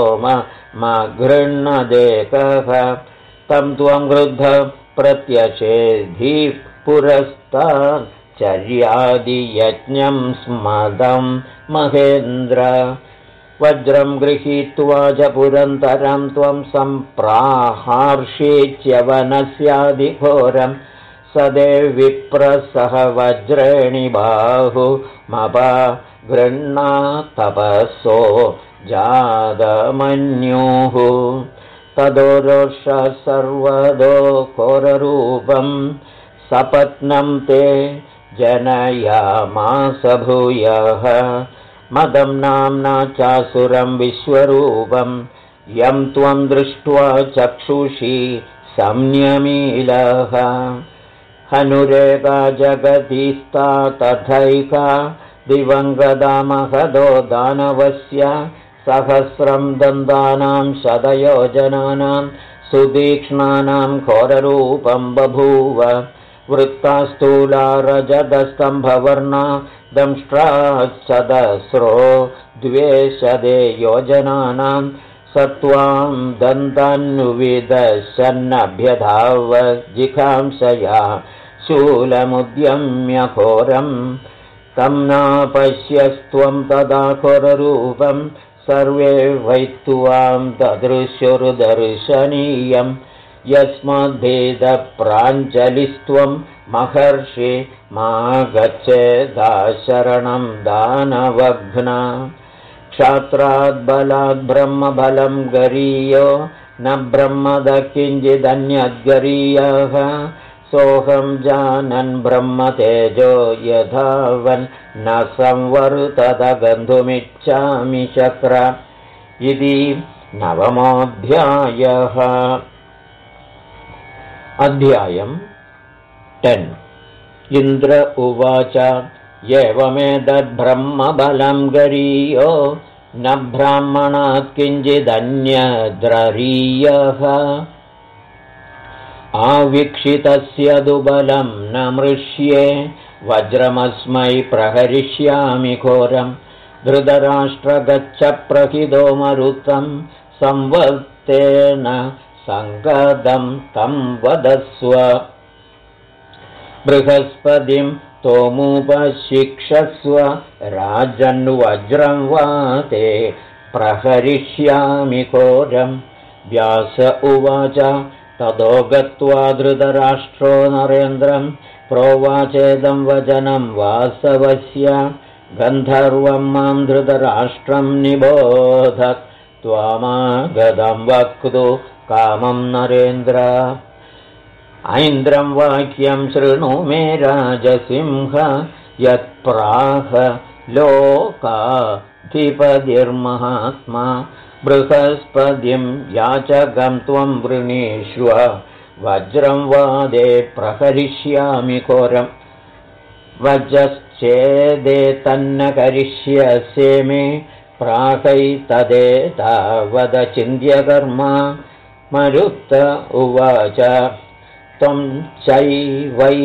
सोममगृह्णदेकः तं त्वं क्रुद्ध प्रत्यशेधि पुरस्तात् चर्यादियज्ञं स्मदं महेन्द्र। वज्रं गृहीत्वा च पुरन्तरं त्वं सम्प्राहार्षीच्यवनस्याधिघोरं सदेविप्रसह वज्रेणि बाहुमपगृह्णा तपसो जातमन्युः। ततो रोषः सर्वदो घोररूपं सपत्नं ते जनयामास भूयः मदं नाम्ना चासुरं विश्वरूपं यं त्वं दृष्ट्वा चक्षुषी संन्यमीलः। हनुरेका जगतीस्ता तथैका दिवङ्गता महदो दानवस्य सहस्रं दन्तानां शतयोजनानां सुतीक्ष्णानां घोररूपं बभूव। वृत्तास्थूला रजतस्तम्भवर्णा दंष्ट्राच्छदस्रो द्वेषदे योजनानां सत्वां दन्तान्विदशन्नभ्यधाव जिघांसया शूलमुद्यम्य घोरं तं नापश्यस्त्वं तदा घोररूपं सर्वे वैत्वां तदृशुर्दर्शनीयं यस्माद्भेदप्राञ्जलिस्त्वं महर्षि मा गच्छेदाशरणं दानवघ्ना। क्षात्राद्बलाद् ब्रह्मबलं गरीयो न ब्रह्मद किञ्चिदन्यद्गरीयः सोऽहं जानन् ब्रह्मतेजो यथावन् न संवर्तत गन्तुमिच्छामि शक्र इति 9मोऽध्यायः। अध्यायं 10। इन्द्र उवाच एवमेतद्ब्रह्मबलं गरीयो न ब्राह्मणात् किञ्चिदन्यद्ररीयः आवीक्षितस्य दुबलं न मृष्ये वज्रमस्मै प्रहरिष्यामि घोरं धृतराष्ट्र गच्छ प्रहितो मरुतं संवर्त तेन सङ्गदं तं वदस्व बृहस्पतिं तोमुपशिक्षस्व राजन्वज्रं वा ते प्रहरिष्यामि घोरं व्यास उवाच ततो गत्वा धृतराष्ट्रो नरेन्द्रं प्रोवाचेदं वचनं वासवस्य गन्धर्वं मां धृतराष्ट्रं निबोधत् त्वामागतं वक्तु कामं नरेन्द्र ऐन्द्रं वाक्यं शृणु मे राजसिंह यत्प्राह लोकाधिपतिर्महात्मा बृहस्पतिं याचकं त्वं वृणीष्व वज्रं वादे प्रहरिष्यामि घोरम् वज्रश्चेदे तन्न करिष्यसे मे प्राहैतदेतावदचिन्त्यकर्मा मरुत्त उवाच त्वं चैवै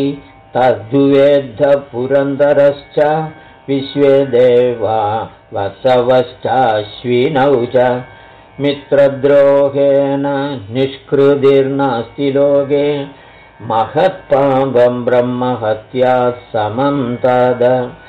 तद्वेद्धपुरन्दरश्च विश्वे देवा वसवश्चाश्विनौ च मित्रद्रोहेण निष्कृतिर्नास्ति लोके महत्पापं ब्रह्महत्या समं तद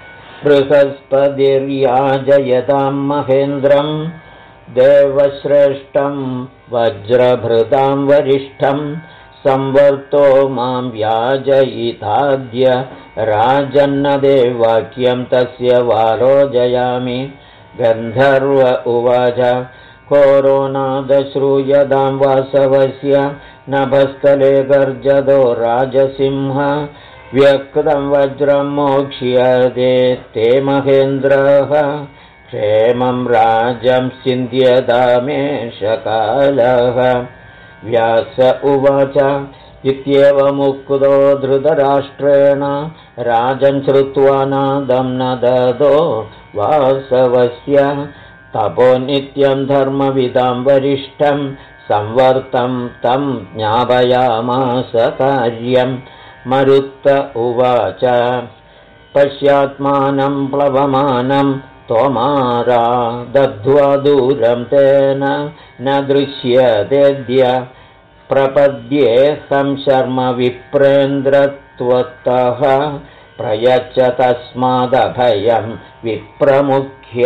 बृहस्पतिर्याजयतां महेन्द्रं देवश्रेष्ठं वज्रभृतां वरिष्ठं संवर्तो मां व्याजयिताद्य राजन्नदे वाक्यं तस्य वारोजयामि गन्धर्व उवाच कोरोनादश्रूयतां वासवस्य नभस्थले गर्जदो राजसिंह व्यक्तं वज्रं मोक्ष्यते ते महेन्द्रः क्षेमं राजं सिन्ध्यतामेष कालः व्यास उवाच इत्येवमुक्तो धृतराष्ट्रेण राजन् श्रुत्वा नादं न ददो वासवस्य तपो नित्यं धर्मविदां वरिष्ठं संवर्तं तं ज्ञापयामास कार्यं मरुत्त उवाच पश्यात्मानं प्लवमानं तोमारा दग्ध्वा दूरं तेन न दृश्यतेद्य प्रपद्येऽहं शर्म विप्रेन्द्रत्वतः प्रयच्छ तस्मादभयं विप्रमुख्य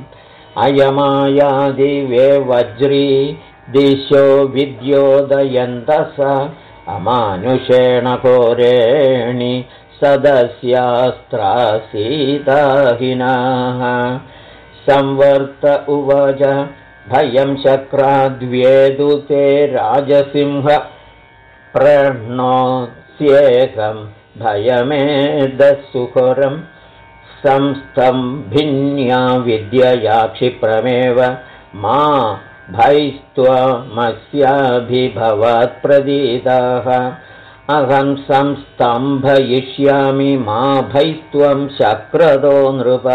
अयमायादिवे वज्री दिशो विद्योदयन्तस अमानुषेण घोरेणि सदस्यास्त्रासीताहिनाः संवर्त उवाच भयं शक्राद्वेदुते राजसिंह प्रणोत्स्येकं भयमेदसुखरं संस्तम्भिन्या विद्यया क्षिप्रमेव मा भैस्त्वमस्याभिभवात् प्रदीताः अहं संस्तम्भयिष्यामि मा भैस्त्वं शक्रतो नृप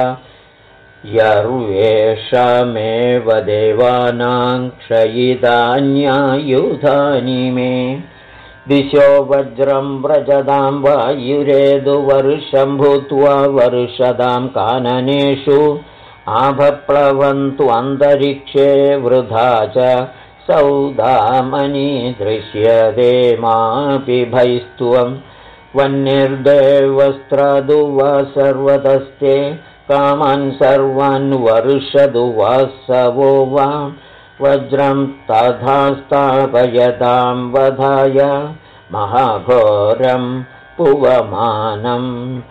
यर्वेषमेव देवानां क्षयितान्यायुधानि मे दिशो वज्रं व्रजदां वायुरेदुवर्षं भूत्वा वर्षदां काननेषु आभप्लवन्तु अन्तरिक्षे वृथा च सौदामनि दृश्यते मापि भैस्त्वं वह्निर्देवस्त्रदु वा सर्वतस्ते कामान् सर्वान् वर्षदु वासवो वा वज्रं तथा स्थापयतां वधाय महाघोरं पुवमानं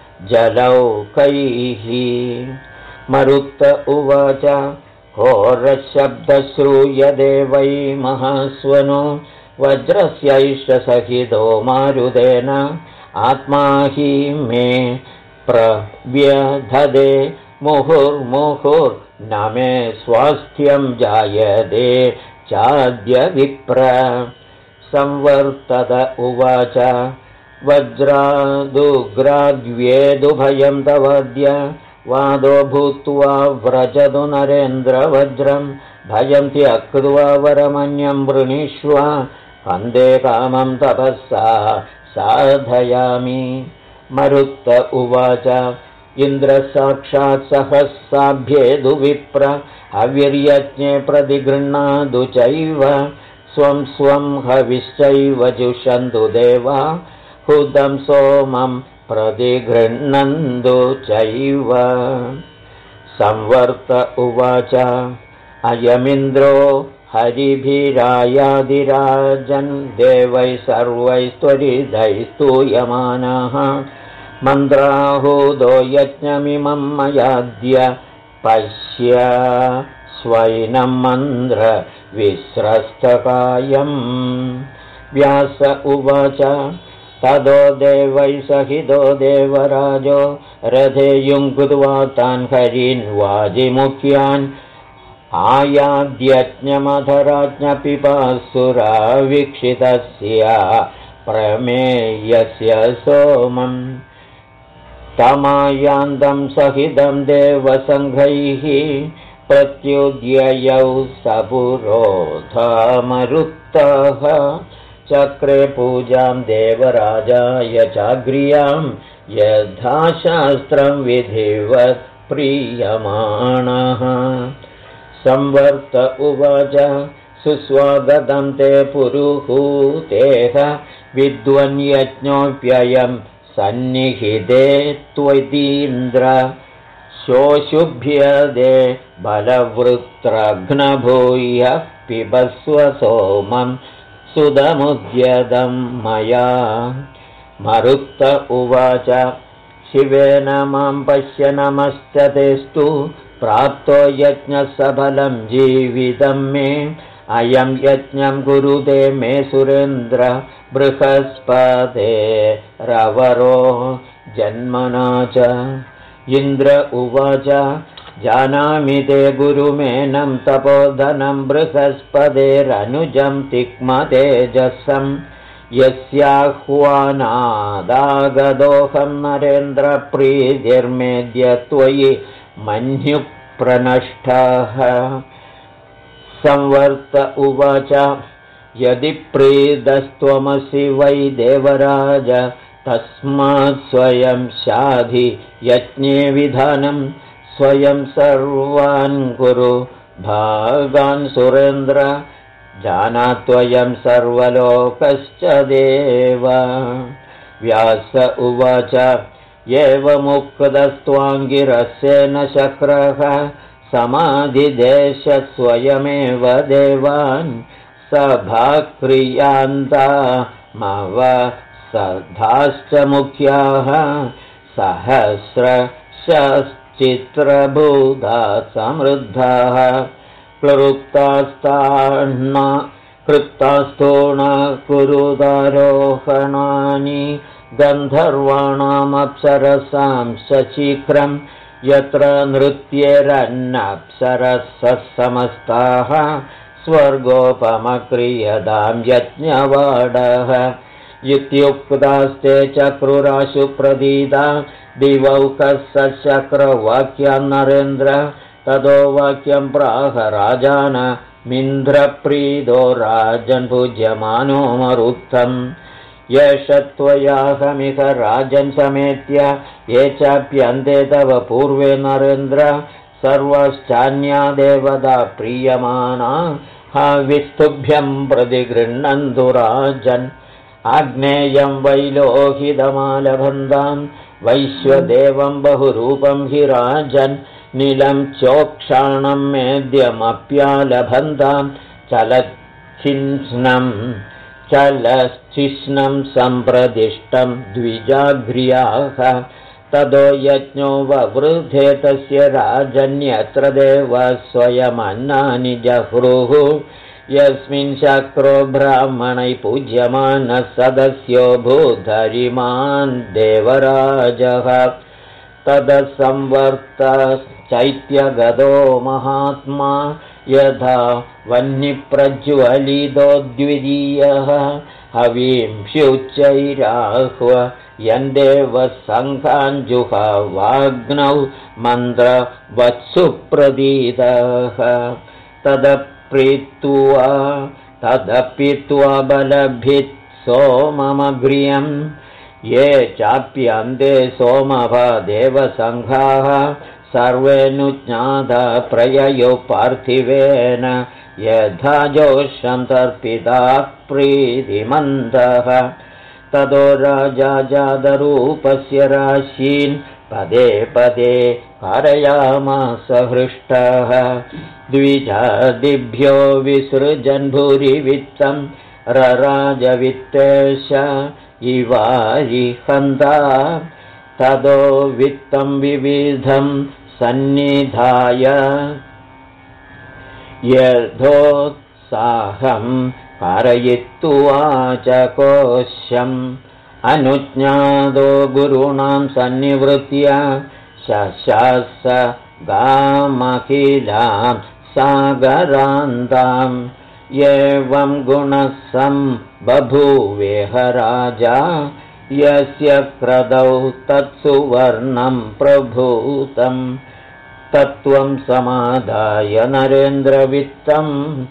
जलौकैः मरुत्त उवाच घोरशब्दश्रूयते वै महास्वनो वज्रस्यैष सहितो मारुतेन आत्मा हि मे प्रव्यधदे मुहुर्मुहुर्न मे स्वास्थ्यं जायते चाद्य विप्र संवर्तत उवाच वज्रादुग्राद्व्येदुभयं तवद्य वादो भूत्वा व्रजतु नरेन्द्रवज्रं भयं त्यक्त्वा वरमन्यं वृणीष्व वन्दे कामं तपःसा साधयामि मरुत्त उवाच इन्द्रसाक्षात् सहस्राभ्येदु विप्र अविर्यज्ञे प्रतिगृह्णादु चैव स्वं स्वं हविश्चैव जुषन्तु देवा हुतं सोमं प्रतिगृह्णन्तु चैव। संवर्त उवाच अयमिन्द्रो हरिभिरायादिराजन् देवैः सर्वैस्त्वरितैस्तूयमानः मन्त्राहूतो यज्ञमिमं मयाद्य पश्य स्वैनं मन्त्र विस्रस्तकायम्। व्यास उवाच ततो देवैः सहितो देवराजो रथे युङ्कृत्वा तान् हरीन् वाजिमुख्यान् आयाद्यज्ञमधराज्ञपिपासुरा वीक्षितस्य प्रमेयस्य सोमम् तमायान्तं सहितं देवसङ्घैः प्रत्युद्ययौ सपुरोधमरुक्तः चक्रे पूजां देवराजाय चाग्र्यां यथाशास्त्रं विधिवत् प्रीयमाणः। संवर्त उवाच सुस्वागतं ते पुरुहूतेह विद्वन्यज्ञोऽप्ययं सन्निहिते त्वदीन्द्र शोशुभ्यदे बलवृत्रघ्नभूयः पिबस्व सोमं सुदमुद्यतं मया। मरुक्त उवाच शिवेन मां पश्य नमश्च तेस्तु प्राप्तो यज्ञसफलं जीवितं मे अयं यज्ञं कुरुते मे सुरेन्द्र बृहस्पते रवरो जन्मना च। इन्द्र उवाच जानामि ते गुरुमेनं तपोधनं बृहस्पतेरनुजं तिक्मतेजसं यस्याह्वानादागदोऽहं नरेन्द्रप्रीतिर्मेद्य त्वयि मन्युप्रनष्टः। संवर्त उवाच यदि प्रीतस्त्वमसि वै देवराज तस्मात् स्वयं शाधि यज्ञे विधानं स्वयं सर्वान् कुरु भागान् सुरेन्द्र जानात्वयं सर्वलोकश्च देव। व्यास उवाच एवमुक्तस्त्वाङ्गिरस्येन शक्रः समाधिदेशस्वयमेव देवान् सभाक्रियान्तामवसधाश्च मुख्याः सहस्रशश्चित्रभूता समृद्धाः कृतास्तूर्ण कुरुदारोहणानि गन्धर्वाणामप्सरसां शशीघ्रं यत्र नृत्येरन्नप्सरसः समस्ताः स्वर्गोपमक्रियतां यज्ञवाडः। इत्युक्तास्ते चक्रुराशु प्रदीदा दिवौकः सचक्रवाक्यान् नरेन्द्र ततो वाक्यं प्राह राजान मिन्द्रप्रीतो राजन् पूज्यमानो मरुत्तम् येष त्वयाहमिह राजन् समेत्य ये चाप्यन्ते तव पूर्वे नरेन्द्र सर्वश्चान्या देवता प्रीयमाना हविस्तुभ्यं प्रतिगृह्णन्तु राजन् आग्नेयं वैलोहितमालभन्तां वैश्वदेवं बहुरूपं हि राजन् नीलं चोक्षाणं मेद्यमप्यालभन्तां चलश्चिष्णं सम्प्रदिष्टं द्विजाग्र्याः ततो यज्ञो ववृधे तस्य राजन्यत्र देव स्वयमन्नानि जह्रुः यस्मिन् शक्रो ब्राह्मणैः पूज्यमानः सदस्यो भूधरिमान् देवराजः तदसंवर्तश्चैत्यगतो महात्मा यथा वह्निप्रज्वलितो द्वितीयः हवींस्युच्चैराह्व यन्देवसङ्घान् जुहवाग्नौ मन्त्रवत्सुप्रदीतः तदपीत्वा बलभित् सोममग्र्यम् ये चाप्यन्ते सोमभा देवसङ्घाः सर्वेऽनुज्ञाता प्रययो पार्थिवेन यथा जोषं तर्पिताः प्रीतिमन्तः ततो राजा जातरूपस्य राशीन् पदे पदे कारयामास हृष्टः द्विजादिभ्यो विसृजन् भूरिवित्तं रराजवित्तेश इवारिहन्ता ततो वित्तं विविधं सन्निधाय यथोत्साहं कारयित्वाच कोशम् अनुज्ञातो गुरूणां सन्निवृत्य शशास गामखिलां सागरान्ताम् एवं गुणः बभूवेह राजा यस्य क्रदौ तत्सुवर्णं प्रभूतम् तत्त्वं समादाय नरेन्द्रवित्तं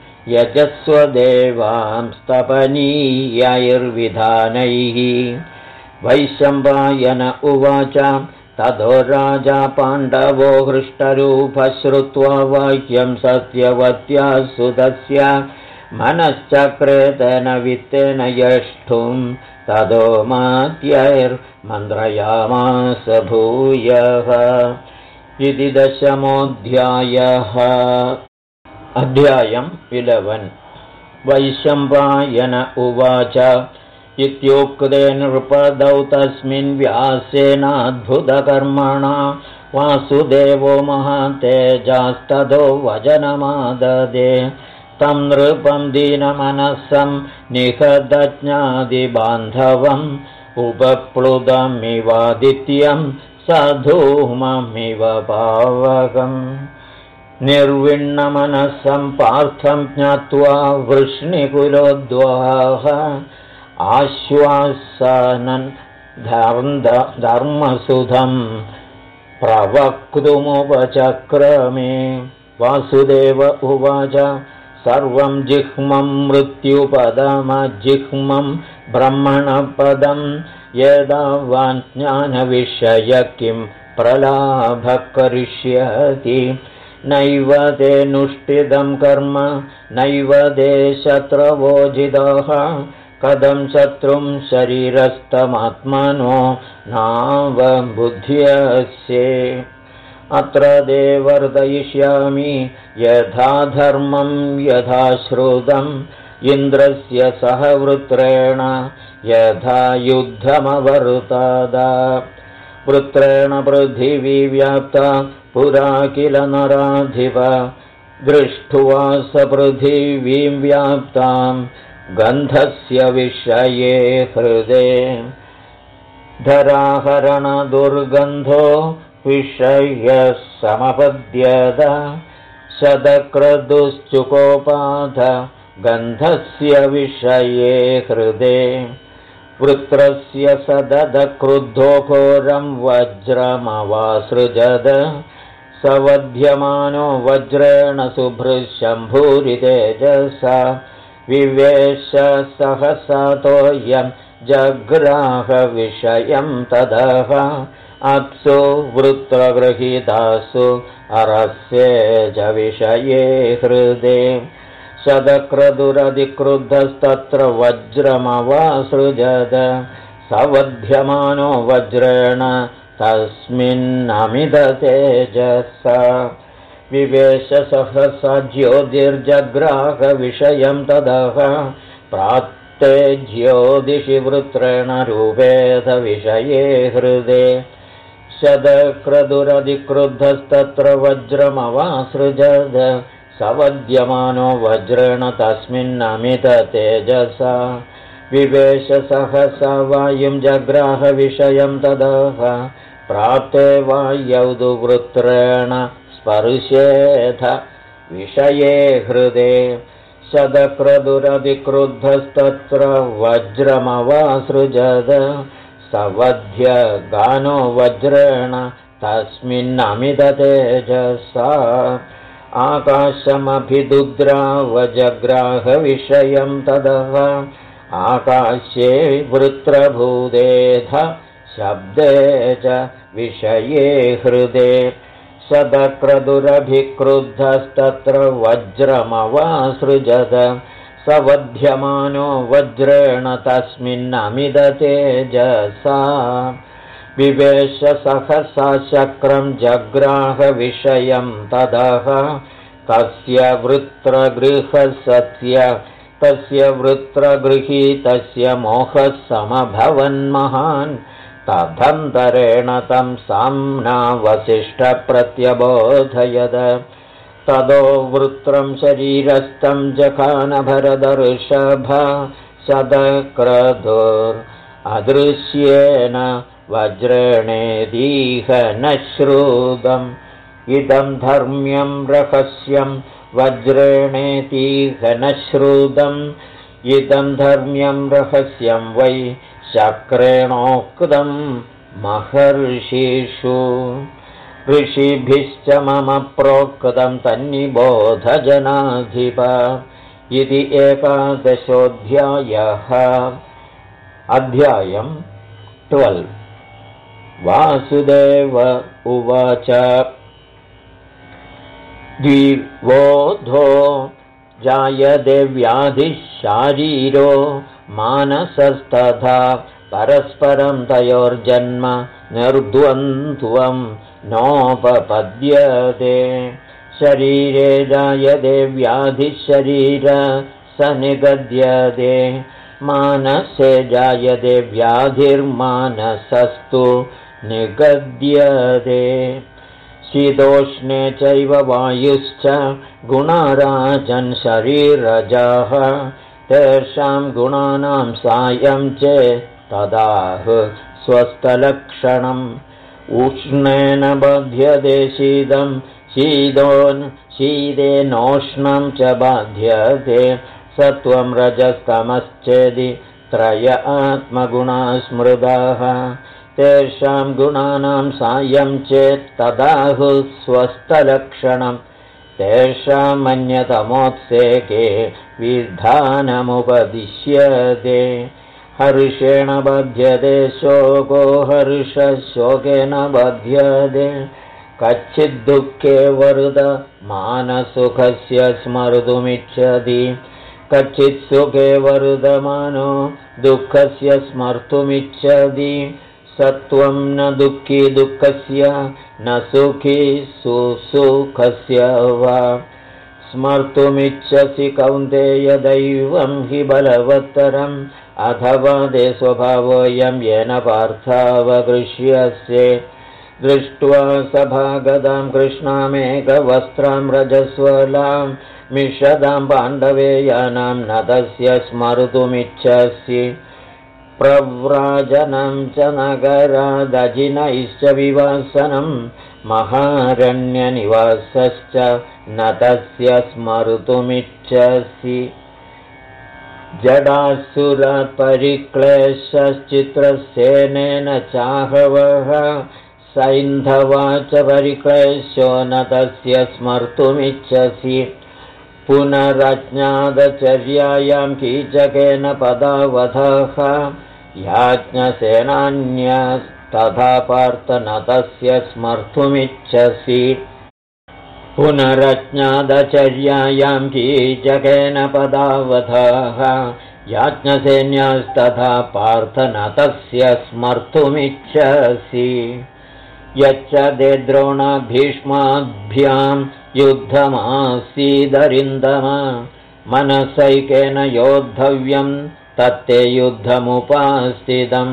यजस्वदेवांस्तपनीयैर्विधानैः वैशम्पायन उवाच ततो राजा पाण्डवो हृष्टरूपः श्रुत्वा वाक्यं सत्यवत्या सुतस्य मनश्चक्रेतेन वित्तेन यष्टुं ततो मात्यैर्मन्त्रयामास भूयः इति 10मोऽध्यायः। अध्यायम् 11 वैशम्पायन उवाच इत्युक्ते नृपदौ तस्मिन् व्यासेनाद्भुतकर्मणा वासुदेवो महातेजास्ततो वचनमाददे तं नृपं दीनमनसं निहतज्ञादिबान्धवम् उपप्लुतमिवादित्यं सधूममिव पावकम् निर्विण्णमनसं पार्थं ज्ञात्वा वृष्णिकुलोद्वाह आश्वासनन् धर्मसुधं प्रवक्तुमुपचक्रमे वासुदेव उवाच सर्वं जिह्मं मृत्युपदमजिह्मं ब्रह्मणपदं यदावान् ज्ञानविषय किं प्रलाभः करिष्यति नैव ते नुष्ठितं कर्म नैव ते शत्रवोजितः कथं शत्रुं शरीरस्थमात्मनो नावबुध्यस्ये अत्र ते वर्धयिष्यामि यथा धर्मं यथा श्रुतम् इन्द्रस्य सह वृत्रेण यथा युद्धमवर्तत वृत्रेण पृथिवी व्याप्ता पुरा किल नराधिप दृष्ट्वा स पृथिवीं व्याप्तां गन्धस्य विषये हृदे धराहरणदुर्गन्धो विषयः समपद्यत शतक्रतुश्चुकोपाध गन्धस्य विषये हृदे वृत्रस्य सददक्रुद्धो घोरं वज्रमवासृजद सवध्यमानो वज्रेण शुभ्रशम्भूरितेजसा विवेश सहसातोऽयं जग्राहविषयं तदः अप्सु वृत्रगृहीतासु अरस्येज विषये हृदे शतक्रतुरधिक्रुद्धस्तत्र वज्रमवासृजद सवध्यमानो वज्रेण तस्मिन्नमिदतेजसा विवेश सहसा ज्योतिर्जग्राहविषयं तदः प्राप्ते ज्योतिषि वृत्रेण रूपेध विषये हृदे शतक्रतुरधिक्रुद्धस्तत्र वज्रमवासृजद सवध्यमानो वज्रेण तस्मिन्नमिततेजसा विवेश सहसा वायुं जग्राहविषयं तदः प्राप्ते वायौ तु वृत्रेण स्पर्शेथ विषये हृदे शतक्रतुरधिक्रुद्धस्तत्र वज्रमवासृजद सवध्यगानो वज्रेण तस्मिन्नमिततेजसा आकाशमभिदुद्रावजग्राहविषयं तदः आकाशे वृत्रभूदेध शब्दे च विषये हृदे सदक्रदुरभिक्रुद्धस्तत्र वज्रमवासृजत सवध्यमानो वज्रेण तस्मिन्नमिदतेजसा विवेश सहसा शक्रं जग्राहविषयं तदः कस्य वृत्रगृहस्य तस्य वृत्रगृहीतस्य मोहः समभवन्महान् तदन्तरेण तं साम्ना वसिष्ठप्रत्यबोधयद तदो वृत्रं शरीरस्थं जघानभरदर्षभ सदक्रदुरदृश्येन वज्रेणेदीह न श्रुतम् इदं धर्म्यं रहस्यं वज्रेणेतीह न श्रुतम् इदं धर्म्यं रहस्यं वै शक्रेणोक्तं महर्षिषु ऋषिभिश्च मम प्रोक्तं तन्निबोधजनाधिप इति 11 अध्यायं 12 वासुदेव उवाच द्विवोधो जायते व्याधिः शारीरो मानसस्तथा परस्परं तयोर्जन्म निर्द्वन्द्वं नोपपद्यते शरीरे जायते व्याधिः शरीर स निगद्यते मानसे जायते व्याधिर्मानसस्तु निगद्यते शीतोष्णे चैव वायुश्च गुणाराजन् शरीरजाः तेषां गुणानां सायं चेत् तदाह स्वस्थलक्षणम् उष्णेन बध्यते शीतं शीतेनोष्णं च बाध्यते सत्वं रजस्तमश्चेदि त्रय आत्मगुणा स्मृताः तेषां गुणानां सायं चेत् तदाह स्वस्थलक्षणम् तेषामन्यतमोत्सेके विधानमुपदिश्यते हर्षेण बध्यते शोको हर्षशोकेन बध्यते कच्चिद्दुःखे वर्धमानसुखस्य स्मर्तुमिच्छति कच्चित् सुखे वर्धमानो दुःखस्य स्मर्तुमिच्छति सत्वं न दुःखी दुःखस्य न सुखी सुसुखस्य वा स्मर्तुमिच्छसि कौन्तेय दैवं हि बलवत्तरम् अथवा ते स्वभावोऽयं येन पार्थावगृह्यसे दृष्ट्वा सभागदां कृष्णामेकवस्त्रां रजस्वलां मिषदां पाण्डवेयानां न तस्य स्मर्तुमिच्छसि प्रव्राजनं च नगरादजिनैश्च विवासनं महारण्यनिवासश्च न तस्य स्मर्तुमिच्छसि जडासुरात् परिक्लेशश्चित्रसेनेन चाहवः सैन्धवा च परिक्लेशो न तस्य स्मर्तुमिच्छसि पुनरज्ञातचर्यायां कीचकेन पदावधः याज्ञसेनान्यस्तथा पार्थ न तस्य स्मर्तुमिच्छसि पुनरज्ञातचर्यायां कीचकेन पदावधः याज्ञसेन्यास्तथा पार्थ न तस्य स्मर्तुमिच्छसि यच्च ते द्रोणभीष्माभ्यां युद्धमासीदरिन्दम मनसैकेन योद्धव्यं तत्ते युद्धमुपास्थितं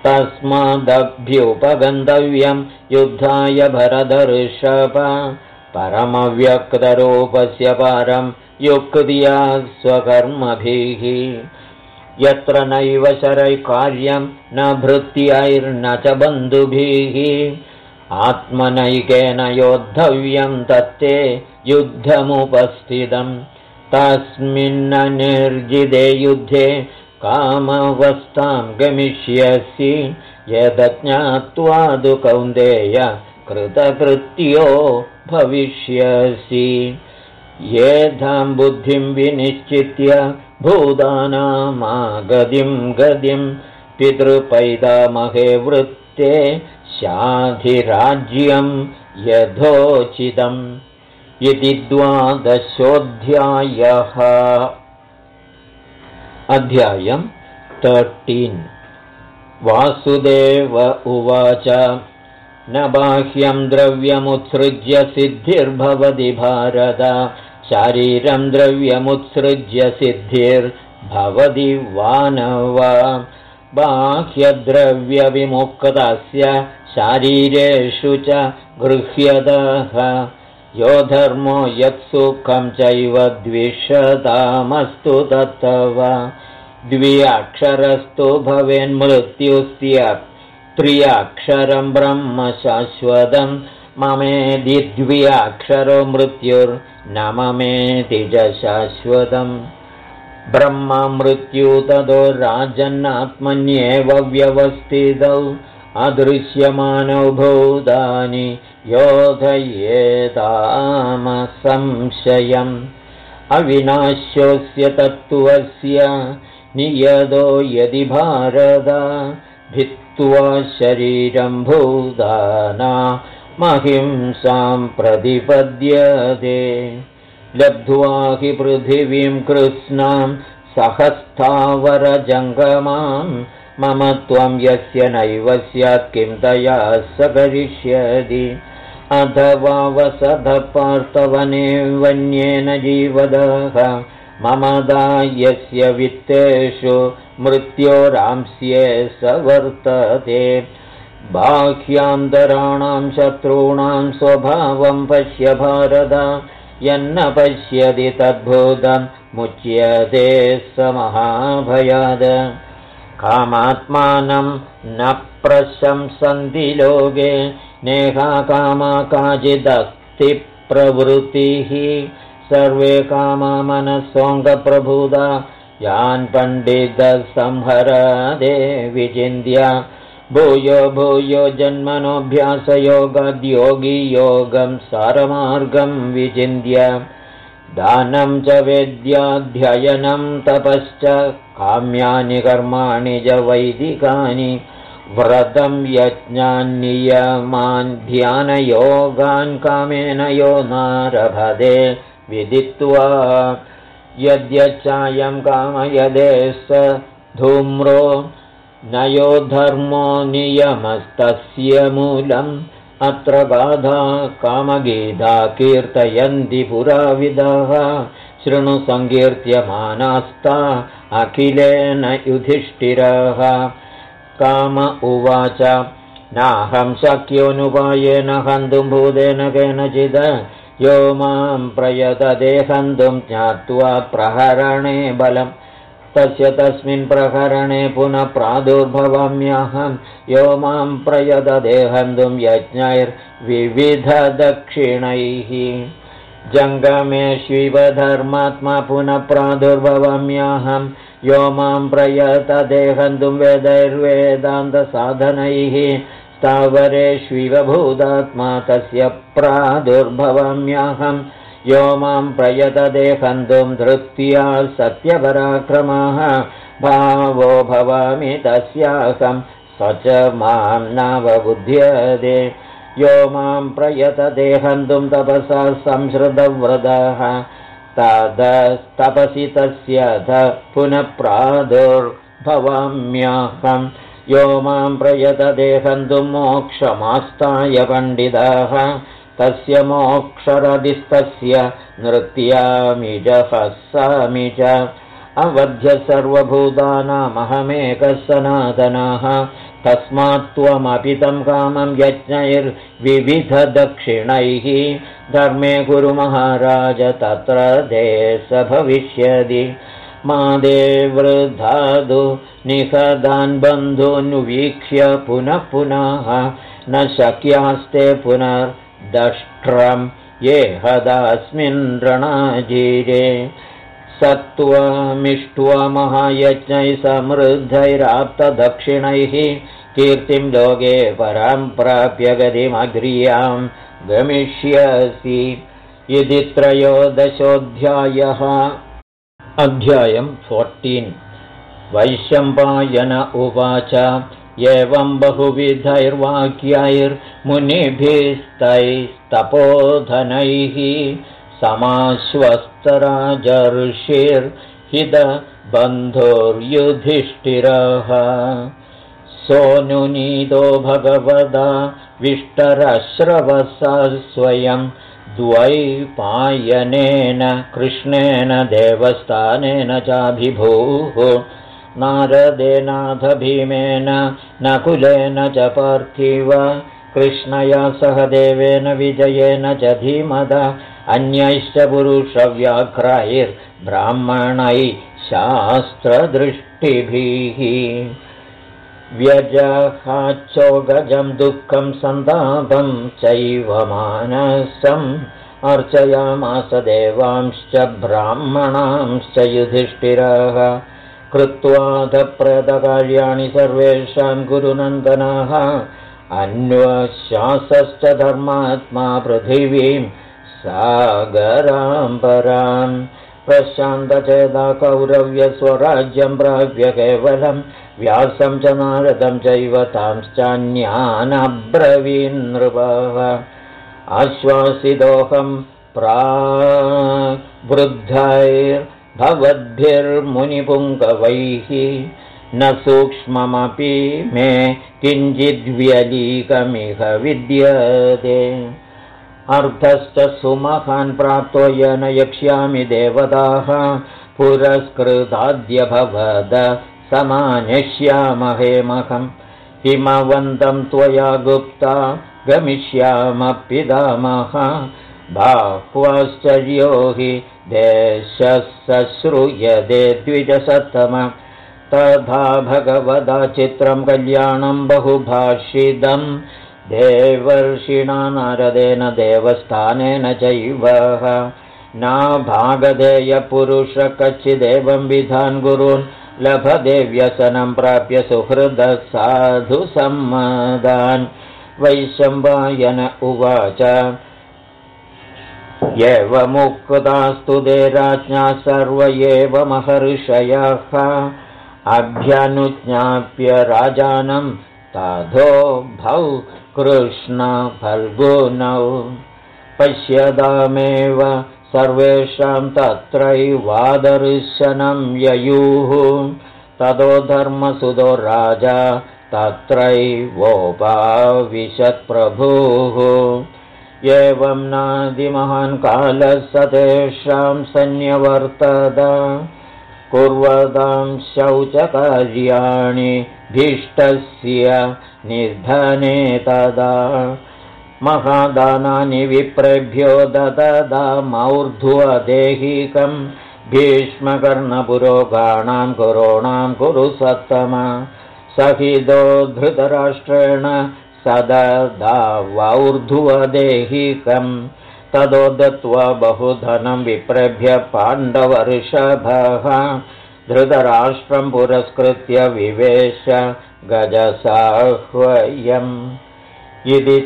तस्मादभ्युपगन्तव्यं युद्धाय भरतर्षभ परमव्यक्तरूपस्य पारं युक्त्या स्वकर्मभिः यत्र नैव शरैकार्यं न भृत्यैर्न च बन्धुभिः आत्मनैकेन योद्धव्यं तत्ते युद्धमुपस्थितं तस्मिन्ननिर्जिते युद्धे कामवस्थां गमिष्यसि यदज्ञात्वा तु कौन्तेय कृतकृत्यो भविष्यसि येधां बुद्धिं विनिश्चित्य भूतानामागतिं गतिं पितृपैतामहे वृत्ते शाधिराज्यं यथोचितम् इति 12 अध्यायम् 13 वासुदेव उवाच न बाह्यं द्रव्यमुत्सृज्य सिद्धिर्भवति भारत शारीरं द्रव्यमुत्सृज्य सिद्धिर्भवति वानव बाह्यद्रव्यविमुक्तस्य शारीरेषु च गृह्यतः यो धर्मो यत्सुखं चैव द्विषतामस्तु तत्तव द्व्यक्षरस्तु भवेन्मृत्युस्त्यक् त्र्यक्षरं ब्रह्म शाश्वतं ममेदि द्व्यक्षरो मृत्युर्न ममेति च शाश्वतम् ब्रह्म मृत्यु ततो राजन्नात्मन्येव व्यवस्थितौ अदृश्यमानौ भूतानि योधयेतामसंशयम् अविनाश्योऽस्य तत्त्वस्य नियतो यदि भारत भित्त्वा शरीरं भूतानामहिंसां प्रतिपद्यते लब्ध्वा हि पृथिवीं कृत्स्नां सहस्थावरजङ्गमां मम त्वं यस्य नैव स्यात् किं तया स करिष्यति अथवा वसतपार्थवने वन्येन जीवदः ममदा यस्य वित्तेषु मृत्योरांस्ये स वर्तते बाह्यान्तराणां शत्रूणां स्वभावं पश्य भारत यन्न पश्यति तद्भूतं मुच्यते स महाभयाद कामात्मानं न प्रशंसन्ति लोके नेहा कामा काचिदस्ति प्रवृत्तिः सर्वे कामा मनसोऽङ्गप्रभुदा यान् पण्डितसंहरदे विचिन्त्य भूयो भूयो जन्मनोऽभ्यासयोगाद्योगी योगं सारमार्गं विचिन्त्य दानं च वेद्याध्ययनं तपश्च काम्यानि कर्माणि च वैदिकानि व्रतं यज्ञान्नियमान् ध्यानयोगान् कामेन यो नारभते विदित्वा यद्यच्चायं कामयदे स धूम्रो न यो धर्मो नियमस्तस्य मूलम् अत्र गाधा कामगीता कीर्तयन्ति पुराविदः शृणु सङ्कीर्त्यमानास्ता अखिलेन युधिष्ठिरः काम उवाच नाहं शक्योऽनुपायेन हन्तुं भूतेन केनचित् यो मां प्रयतते हन्तुं ज्ञात्वा प्रहरणे बलम् तस्य तस्मिन् प्रहरणे पुनः प्रादुर्भवाम्यहं यो मां प्रयतते हन्तुं यज्ञैर्विविधदक्षिणैः जङ्गमेष्विव धर्मात्मा पुनः प्रादुर्भवाम्यहं यो मां प्रयतते हन्तुं वेदैर्वेदान्तसाधनैः स्थावरेष्विव भूतात्मा तस्य प्रादुर्भवाम्यहं यो मां प्रयतते हन्तुं धृत्या सत्यपराक्रमः भावो भवामि तस्याहं स च मां नावबुध्यते यो मां प्रयतते हन्तुं तपसा संश्रुतव्रतः तदस्तपसि तस्य पुनः प्रादुर्भवाम्यहं यो मां प्रयतते हन्तुं मोक्षमास्ताय पण्डितः तस्य मोक्षरदिस्तस्य नृत्यामि च हसामि च अवध्य सर्वभूतानामहमेकः सनातनः तस्मात् त्वमपि तं कामं यज्ञैर्विविधदक्षिणैः धर्मे कुरु महाराज तत्र ते स भविष्यति मादे वृद्धादु निहदान् बन्धून् वीक्ष्य पुनः पुनः न शक्यास्ते पुनर्दष्ट्रं ये हदास्मिन् रणाजीरे सत्त्वमिष्ट्वा महायज्ञैः समृद्धैराप्तदक्षिणैः कीर्तिं लोके परां प्राप्य गतिमग्र्यां गमिष्यसि इति 13 अध्यायम् 14 वैशम्पायन उवाच एवं बहुविधैर्वाक्यैर्मुनिभिस्तैस्तपोधनैः समाश्वस्तराजर्षिर्हितबन्धुर्युधिष्ठिरः सोऽनुनीतो भगवदा विष्टरश्रवसा स्वयं द्वैपायनेन कृष्णेन देवस्थानेन चाभिभूः नारदेनाथ भीमेन नकुलेन च पार्थिव कृष्णया सह देवेन विजयेन च धीमदा अन्यैश्च पुरुषव्याघ्रैर्ब्राह्मणैः शास्त्रदृष्टिभिः व्यजहाच्चोगजं दुःखं सन्तापं चैव मानसम् अर्चयामास देवांश्च ब्राह्मणांश्च युधिष्ठिरः कृत्वादप्रदकार्याणि सर्वेषां गुरुनन्दनः अन्वशासश्च धर्मात्मा पृथिवीं सागरां परां प्रशान्तचेदा कौरव्यस्वराज्यं प्राप्य केवलं व्यासं च नारदं चैव तांश्चान्यानब्रवीन्नृपः आश्वासितोऽहं प्राग्वृद्धैर्भवद्भिर्मुनिपुङ्गवैः न सूक्ष्ममपि मे किञ्चिद्व्यलीकमिह विद्यते अर्थश्च सुमहान् प्राप्तो येन यक्ष्यामि देवताः पुरस्कृताद्यभवद समानिष्यामहेमहम् हिमवन्तं त्वया गुप्ता गमिष्यामः पितामह बाह्वाश्चर्यो हि देशः सश्रूयते द्विजसत्तम तथा भगवदा चित्रं कल्याणं बहुभाषितं देवर्षिणा नारदेन देवस्थानेन चैव नाभागधेयपुरुष कच्चिदेवं विधान् गुरून् लभते व्यसनं प्राप्य सुहृदः साधु सम्मदान् वैशम्पायन उवाच एवमुक्तास्तु ते राज्ञा सर्व एव महर्षयः अभ्यनुज्ञाप्य राजानं तथोभौ कृष्णफल्गुनौ पश्यतामेव सर्वेषां तत्रैवादर्शनं ययुः ततो धर्मसुतो राजा तत्रैवोपाविशत्प्रभुः एवं नादिमहान् कालः स तेषां सन्न्यवर्तत कुर्वतां शौचकार्याणि भीष्टस्य निर्धने तदा महादानानि विप्रेभ्यो दददामौर्ध्वदेहिकं भीष्मकर्णपुरोगाणां कुरोणां कुरु सत्तम सहितो धृतराष्ट्रेण सददावौर्ध्वदेहिकं ततो दत्त्वा बहुधनं विप्रेभ्य पाण्डवर्षभः धृतराष्ट्रं पुरस्कृत्य विवेश गजसाह्वयम् इति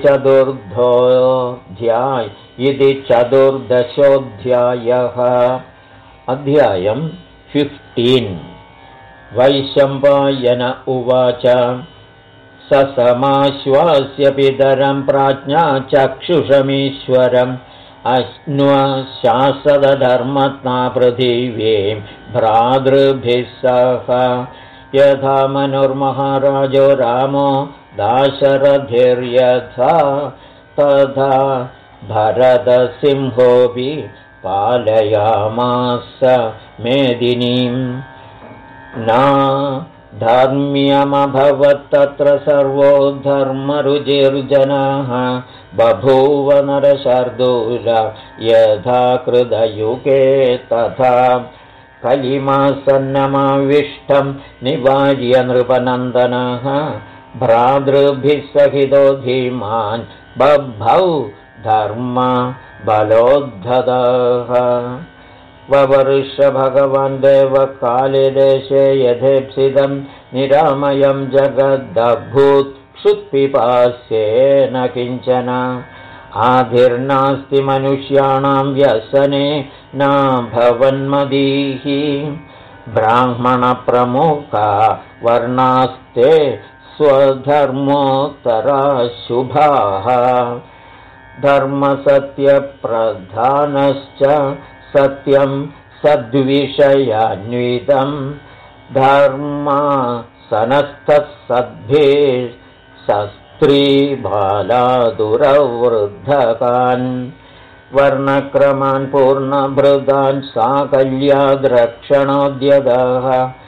चतुर्दशोऽध्यायः अध्यायं 15 वैशम्पायन उवाच ससमाश्वास्य पितरं प्राज्ञा चक्षुषमीश्वरम् अश्नुशासदधर्मत्ना पृथिवीं भ्रातृभिः सह यथा मनुर्महाराजो रामो दाशरथिर्यथा तथा भरतसिंहोऽपि पालयामास मेदिनीं न धर्म्यमभवत्तत्र सर्वो धर्मरुचिर्जनाः बभूव नरशार्दूल यथा कृतयुगे तथा कलिमासन्नमाविष्टं निवार्य नृपनन्दनः भ्रातृभिः सहितो धीमान् बभौ धर्म बलोद्धतः ववर्ष भगवान् देवकाले देशे यथेप्सितं निरामयं जगदभूत् क्षुत्पिपास्येन किञ्चन आधिर्नास्ति मनुष्याणां व्यसने न भवन्मदीः ब्राह्मणप्रमुखा वर्णास्ते स्वधर्मोत्तराशुभाः धर्मसत्यप्रधानश्च सत्यं सद्विषयान्वितं धर्मासनस्थः सद्भिः शस्त्रीबालादुरवृद्धकान् वर्णक्रमान् पूर्णभृदान् साकल्याद्रक्षणोद्यतः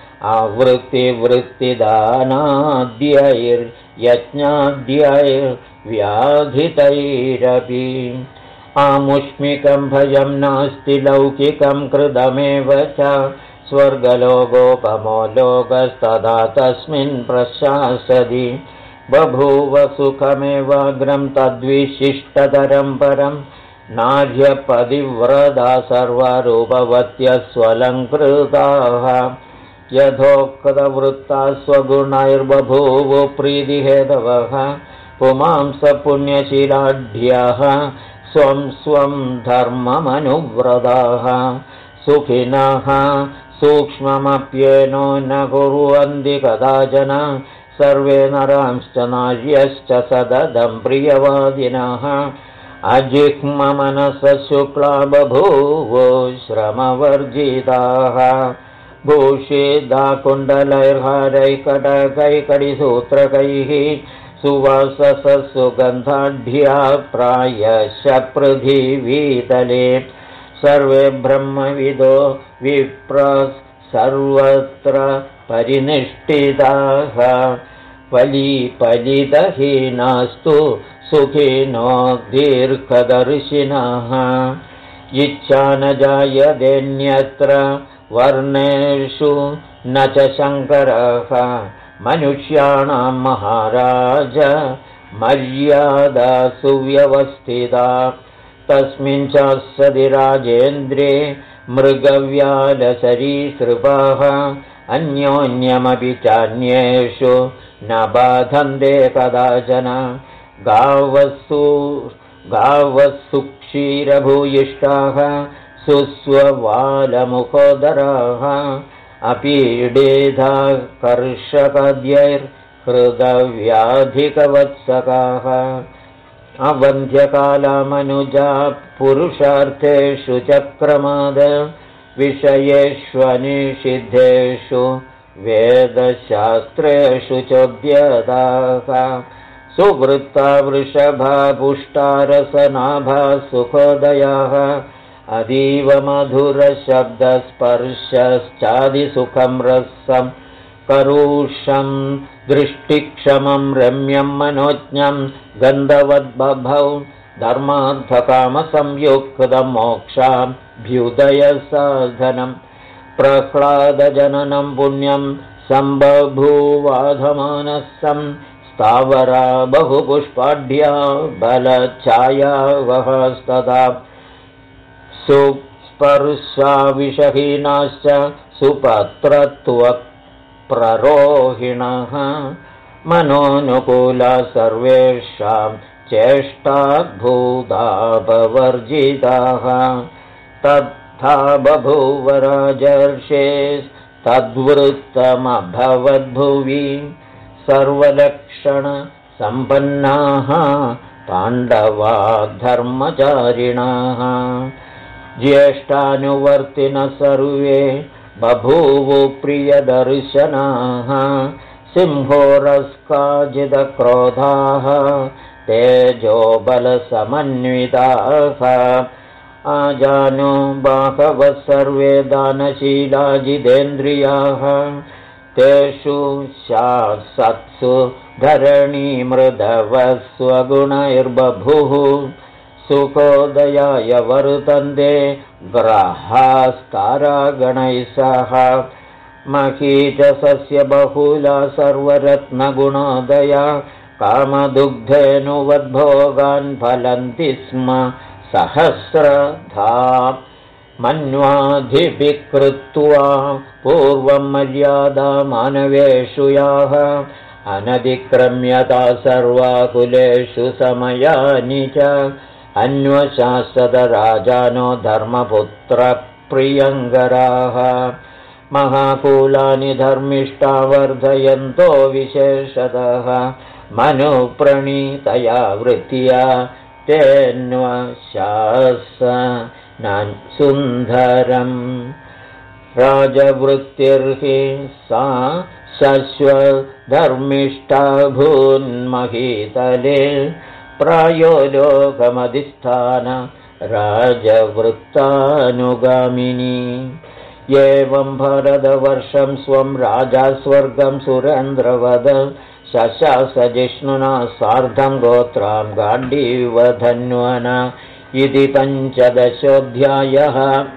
आवृत्तिवृत्तिदानाद्यैर्यज्ञाद्यैर्व्याधितैरपि आमुष्मिकं भयं नास्ति लौकिकं कृतमेव च स्वर्गलोकोपमो लोकस्तदा तस्मिन् प्रशासति बभूव सुखमेवाग्रं तद्विशिष्टतरं परं नार्यपतिव्रता सर्वरूपवत्यस्वलङ्कृताः यथोक्तवृत्ता स्वगुणैर्बभूव प्रीतिहेतवः पुमांसपुण्यशीलाढ्याः स्वं स्वं धर्ममनुव्रताः सुखिनः सूक्ष्ममप्येनो न कुर्वन्ति कदाचन सर्वे नरांश्च नार्यश्च सततं प्रियवादिनः अजिह्ममनसः शुक्ला बभूवो श्रमवर्जिताः भूषिता कुण्डलैर्हारैकटकैकटिसूत्रकैः सुवाससः सुगन्धाढ्या प्रायशः पृथिवीतले सर्वे ब्रह्मविदो विप्रः सर्वत्र परिनिष्ठिताः फलितहीनास्तु सुखिनो दीर्घदर्शिनः इच्छा न जायतेऽन्यत्र वर्णेषु न च शङ्करः मनुष्याणां महाराज मर्यादा सुव्यवस्थिता तस्मिन् च सदि राजेन्द्रे मृगव्यालसरीसृपाः अन्योन्यमपि चान्येषु न बाधन्ते कदाचन गावः सुक्षीरभूयिष्ठाः सुस्ववालमुखोदराः अपीडेधा कर्षकद्यैर्हृदव्याधिकवत्सकाः अवन्ध्यकालामनुजा पुरुषार्थेषु चक्रमाद विषयेष्वनिषिद्धेषु वेदशास्त्रेषु चोद्यताः सुवृत्ता वृषभा पुष्टारसनाभा सुखोदयाः अतीव मधुरशब्दस्पर्शश्चादिसुखं रसं करुषं दृष्टिक्षमं रम्यं मनोज्ञं गन्धवद्बभौ धर्मार्थकामसंयुक्तं मोक्षाभ्युदयसाधनं प्रह्लादजननं पुण्यं सम्बभूवाधमानसं स्थावरा बहुपुष्पाढ्या बलच्छायावहस्तदा सुस्पर्शाविषहीनाश्च सुपत्रत्वप्ररोहिणः मनोनुकूला सर्वेषां चेष्टाद्भूतापवर्जिताः तथा बभूव राजर्षेस्तद्वृत्तमभवद्भुवि सर्वलक्षणसम्पन्नाः पाण्डवा धर्मचारिणाः ज्येष्ठानुवर्तिनः सर्वे बभूवु प्रियदर्शनाः सिंहोरस्काजितक्रोधाः तेजोबलसमन्विताः आजानो बाहवः सर्वे दानशीला जितेन्द्रियाः तेषु शासत्सु धरणीमृदवः स्वगुणैर्बभुः सुखोदयाय वर्तन्ते ग्रहास्तारागणैः सह महीचसस्य बहुला सर्वरत्नगुणोदया कामदुग्धेनुवद्भोगान् फलन्ति स्म सहस्रधा मन्वाधिभिः कृत्वा पूर्वं मर्यादा मानवेषु याः अनतिक्रम्यता सर्वाकुलेषु समयानि च अन्वशासदराजानो धर्मपुत्रप्रियङ्कराः महाकूलानि धर्मिष्ठा वर्धयन्तो विशेषतः मनुप्रणीतया वृत्त्या तेऽन्वशासनान् सुन्दरम् राजवृत्तिर्हि सा शश्वधर्मिष्ठा भून्महीतले प्रायो लोकमधिष्ठान राजवृत्तानुगामिनी एवं भरतवर्षं स्वं राजा स्वर्गं सुरेन्द्रवद शशास जिष्णुना सार्धं गोत्रां गाण्डीवधन्वना इति 15 अध्यायः।